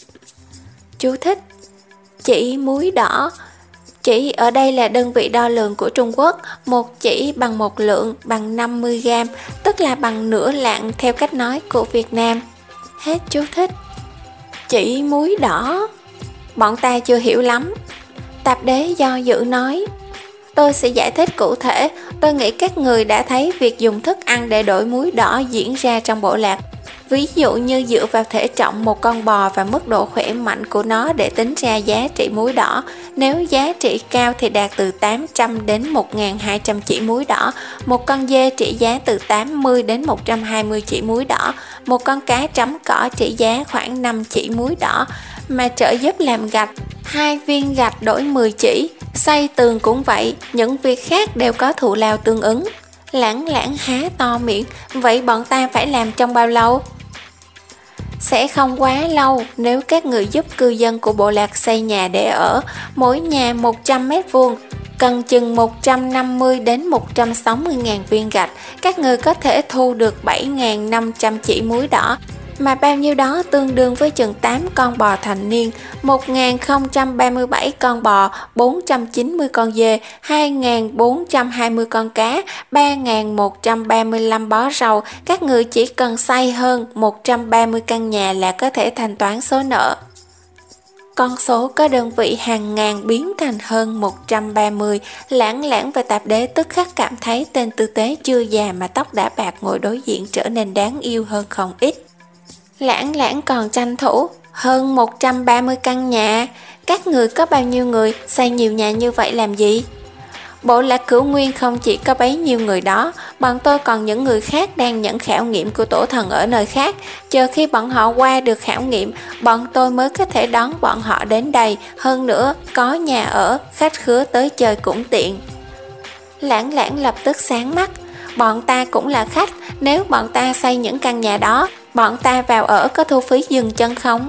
Chú thích: chỉ muối đỏ. Chỉ ở đây là đơn vị đo lường của Trung Quốc, một chỉ bằng một lượng bằng năm mươi gam, tức là bằng nửa lạng theo cách nói của Việt Nam. Hết chú thích. Chỉ muối đỏ, bọn ta chưa hiểu lắm. Tạp đế do dự nói: tôi sẽ giải thích cụ thể. Tôi nghĩ các người đã thấy việc dùng thức ăn để đổi muối đỏ diễn ra trong bộ lạc. Ví dụ như dựa vào thể trọng một con bò và mức độ khỏe mạnh của nó để tính ra giá trị muối đỏ. Nếu giá trị cao thì đạt từ tám trăm đến một nghìn hai trăm chỉ muối đỏ. Một con dê trị giá từ tám mươi đến một trăm hai mươi chỉ muối đỏ. Một con cá trắm cỏ trị giá khoảng năm chỉ muối đỏ. Mà trợ giúp làm gạch, hai viên gạch đổi mười chỉ. Xây tường cũng vậy, những việc khác đều có thù lao tương ứng. Lãng Lãng há to miệng: vậy bọn ta phải làm trong bao lâu? Sẽ không quá lâu nếu các người giúp cư dân của bộ lạc xây nhà để ở, mỗi nhà một trăm mét vuông, cần chừng một trăm năm mươi đến một trăm sáu mươi ngàn viên gạch, các người có thể thu được bảy nghìn năm trăm chỉ muối đỏ, mà bao nhiêu đó tương đương với chừng tám con bò thành niên, một nghìn không trăm ba mươi bảy con bò, bốn trăm chín mươi con dê, hai nghìn bốn trăm hai mươi con cá, ba nghìn một trăm ba mươi lăm bó rau. Các người chỉ cần xây hơn một trăm ba mươi căn nhà là có thể thanh toán số nợ. Con số có đơn vị hàng ngàn biến thành hơn một trăm ba mươi. Lãng Lãng và Tạp đế tức khắc cảm thấy tên tư tế chưa già mà tóc đã bạc ngồi đối diện trở nên đáng yêu hơn không ít. Lãng Lãng còn tranh thủ: hơn một trăm ba mươi căn nhà, các người có bao nhiêu người, xây nhiều nhà như vậy làm gì? Bộ lạc Cửu Nguyên không chỉ có bấy nhiêu người đó, bọn tôi còn những người khác đang nhận khảo nghiệm của tổ thần ở nơi khác. Chờ khi bọn họ qua được khảo nghiệm, bọn tôi mới có thể đón bọn họ đến đây. Hơn nữa, có nhà ở, khách khứa tới chơi cũng tiện. Lãng Lãng lập tức sáng mắt: bọn ta cũng là khách, nếu bọn ta xây những căn nhà đó, bọn ta vào ở có thu phí dừng chân không?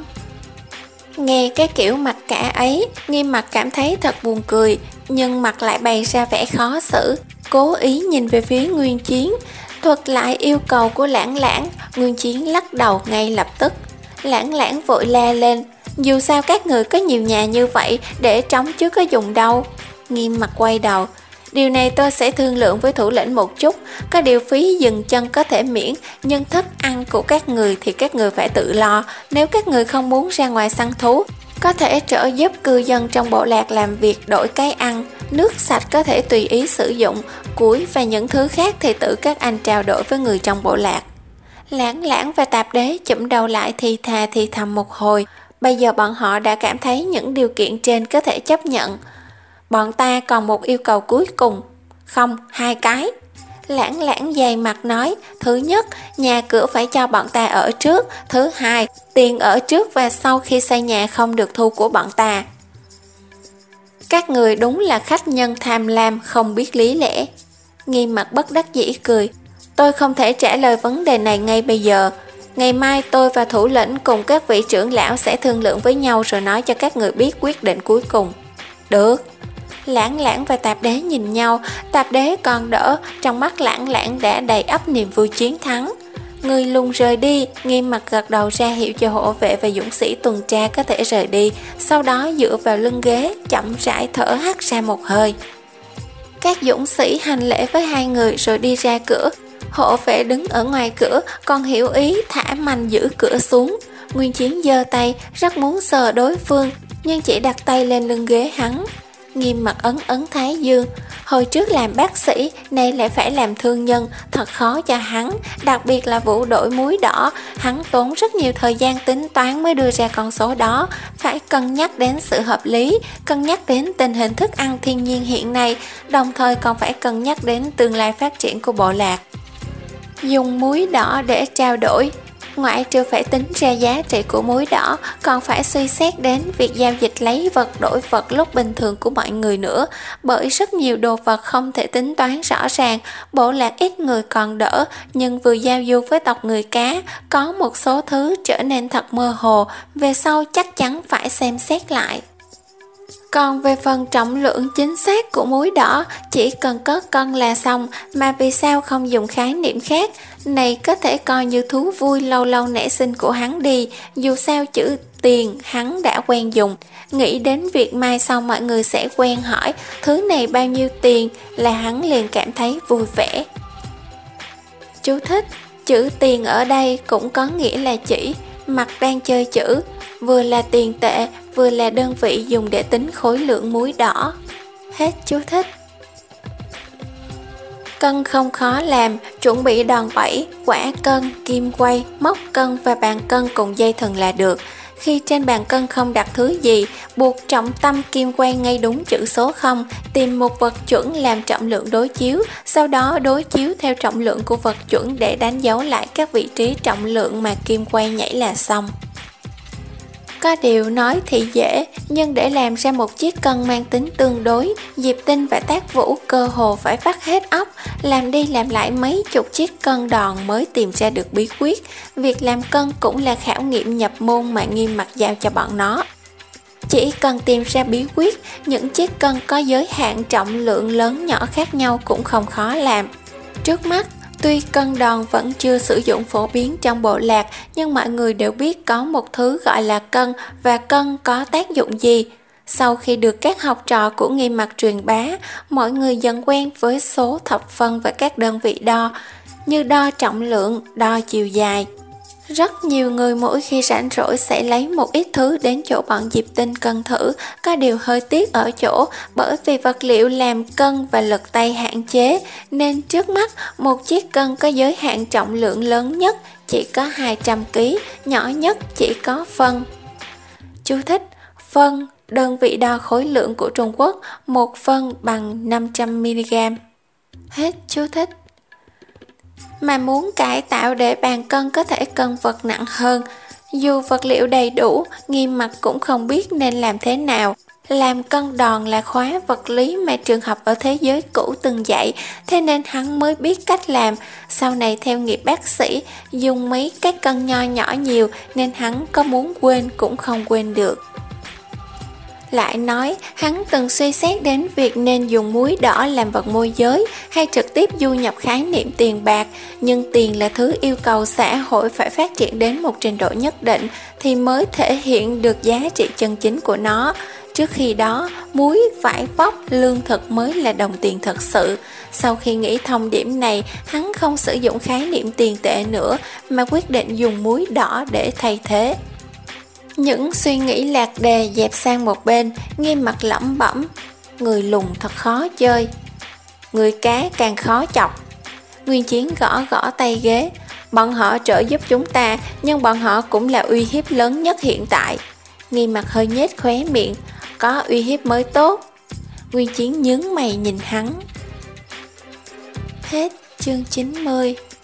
Nghe cái kiểu mặc cả ấy, Nghiêm Mặc cảm thấy thật buồn cười, nhưng mặt lại bày ra vẻ khó xử, cố ý nhìn về phía Nguyên Chiến, thuật lại yêu cầu của Lãng Lãng. Nguyên Chiến lắc đầu ngay lập tức. Lãng Lãng vội la lên: dù sao các người có nhiều nhà như vậy, để trống chứ có dùng đâu. Nghiêm Mặc quay đầu: điều này tôi sẽ thương lượng với thủ lĩnh một chút, có điều phí dừng chân có thể miễn, nhưng thức ăn của các người thì các người phải tự lo. Nếu các người không muốn ra ngoài săn thú, có thể trợ giúp cư dân trong bộ lạc làm việc đổi cái ăn, nước sạch có thể tùy ý sử dụng, củi và những thứ khác thì tự các anh trao đổi với người trong bộ lạc. Lãng Lãng và Tạp đế chụm đầu lại thì thà thì thầm một hồi. Bây giờ bọn họ đã cảm thấy những điều kiện trên có thể chấp nhận. Bọn ta còn một yêu cầu cuối cùng. Không, hai cái. Lãng Lãng dày mặt nói: thứ nhất, nhà cửa phải cho bọn ta ở trước. Thứ hai, tiền ở trước và sau khi xây nhà không được thu của bọn ta. Các người đúng là khách nhân tham lam, không biết lý lẽ. Nghiêm Mặc bất đắc dĩ cười: tôi không thể trả lời vấn đề này ngay bây giờ. Ngày mai tôi và thủ lĩnh cùng các vị trưởng lão sẽ thương lượng với nhau rồi nói cho các người biết quyết định cuối cùng. Được. Lãng Lãng và Tạp đế nhìn nhau. Tạp đế còn đỡ, trong mắt Lãng Lãng đã đầy ắp niềm vui chiến thắng. Người lùn rời đi, Nghiêm Mặc gật đầu ra hiệu cho hộ vệ và dũng sĩ tuần tra có thể rời đi. Sau đó dựa vào lưng ghế, chậm rãi thở hắt ra một hơi. Các dũng sĩ hành lễ với hai người rồi đi ra cửa. Hộ vệ đứng ở ngoài cửa, còn hiểu ý thả mành giữ cửa xuống. Nguyên Chiến giơ tay, rất muốn sờ đối phương, nhưng chỉ đặt tay lên lưng ghế hắn. Nghiêm Mặc ấn ấn thái dương: hồi trước làm bác sĩ, nay lại phải làm thương nhân, thật khó cho hắn, đặc biệt là vụ đổi muối đỏ. Hắn tốn rất nhiều thời gian tính toán mới đưa ra con số đó, phải cân nhắc đến sự hợp lý, cân nhắc đến tình hình thức ăn thiên nhiên hiện nay, đồng thời còn phải cân nhắc đến tương lai phát triển của bộ lạc. Dùng muối đỏ để trao đổi. ngoại trừ phải tính ra giá trị của muối đỏ, còn phải suy xét đến việc giao dịch lấy vật đổi vật lúc bình thường của mọi người nữa, bởi rất nhiều đồ vật không thể tính toán rõ ràng. Bộ lạc ít người còn đỡ, nhưng vừa giao du với tộc người cá, có một số thứ trở nên thật mơ hồ, về sau chắc chắn phải xem xét lại. Còn về phần trọng lượng chính xác của muối đỏ, chỉ cần có cân là xong, mà vì sao không dùng khái niệm khác? Này có thể coi như thú vui lâu lâu nảy sinh của hắn đi, dù sao chữ tiền hắn đã quen dùng. Nghĩ đến việc mai sau mọi người sẽ quen hỏi thứ này bao nhiêu tiền là hắn liền cảm thấy vui vẻ. Chú thích: chữ tiền ở đây cũng có nghĩa là chỉ, mặt đang chơi chữ, vừa là tiền tệ, vừa là đơn vị dùng để tính khối lượng muối đỏ. Hết chú thích. Cân không khó làm, chuẩn bị đòn bẩy, quả cân, kim quay, móc cân và bàn cân cùng dây thừng là được. Khi trên bàn cân không đặt thứ gì, buộc trọng tâm kim quay ngay đúng chữ số không, tìm một vật chuẩn làm trọng lượng đối chiếu, sau đó đối chiếu theo trọng lượng của vật chuẩn để đánh dấu lại các vị trí trọng lượng mà kim quay nhảy là xong. Có điều nói thì dễ, nhưng để làm ra một chiếc cân mang tính tương đối, Diệp Tinh và Tác Vũ cơ hồ phải vắt hết óc, làm đi làm lại mấy chục chiếc cân đòn mới tìm ra được bí quyết. Việc làm cân cũng là khảo nghiệm nhập môn mà Nghiêm Mặc giao cho bọn nó. Chỉ cần tìm ra bí quyết, những chiếc cân có giới hạn trọng lượng lớn nhỏ khác nhau cũng không khó làm. Trước mắt, tuy cân đòn vẫn chưa sử dụng phổ biến trong bộ lạc, nhưng mọi người đều biết có một thứ gọi là cân và cân có tác dụng gì. Sau khi được các học trò của Nghiêm Mặc truyền bá, mọi người dần quen với số thập phân và các đơn vị đo, như đo trọng lượng, đo chiều dài. Rất nhiều người mỗi khi rảnh rỗi sẽ lấy một ít thứ đến chỗ bọn Diệp Tinh cân thử, có điều hơi tiếc ở chỗ bởi vì vật liệu làm cân và lực tay hạn chế, nên trước mắt một chiếc cân có giới hạn trọng lượng lớn nhất chỉ có hai trăm ki lô gam, nhỏ nhất chỉ có phân. Chú thích: phân, đơn vị đo khối lượng của Trung Quốc, một phân bằng năm trăm mi li gam. Hết chú thích. Mà muốn cải tạo để bàn cân có thể cân vật nặng hơn, dù vật liệu đầy đủ, Nghiêm Mặc cũng không biết nên làm thế nào. Làm cân đòn là khóa vật lý mà trường học ở thế giới cũ từng dạy, thế nên hắn mới biết cách làm. Sau này theo nghiệp bác sĩ, dùng mấy cái cân nho nhỏ nhiều nên hắn có muốn quên cũng không quên được. Lại nói, hắn từng suy xét đến việc nên dùng muối đỏ làm vật môi giới hay trực tiếp du nhập khái niệm tiền bạc, nhưng tiền là thứ yêu cầu xã hội phải phát triển đến một trình độ nhất định thì mới thể hiện được giá trị chân chính của nó. Trước khi đó, muối, vải vóc, lương thực mới là đồng tiền thật sự. Sau khi nghĩ thông điểm này, hắn không sử dụng khái niệm tiền tệ nữa mà quyết định dùng muối đỏ để thay thế. Những suy nghĩ lạc đề dẹp sang một bên, Nghiêm Mặc lẩm bẩm: người lùn thật khó chơi, người cá càng khó chọc. Nguyên Chiến gõ gõ tay ghế: bọn họ trợ giúp chúng ta, nhưng bọn họ cũng là uy hiếp lớn nhất hiện tại. Nghiêm Mặc hơi nhếch khóe miệng: có uy hiếp mới tốt. Nguyên Chiến nhướng mày nhìn hắn. Hết chương chín mươi.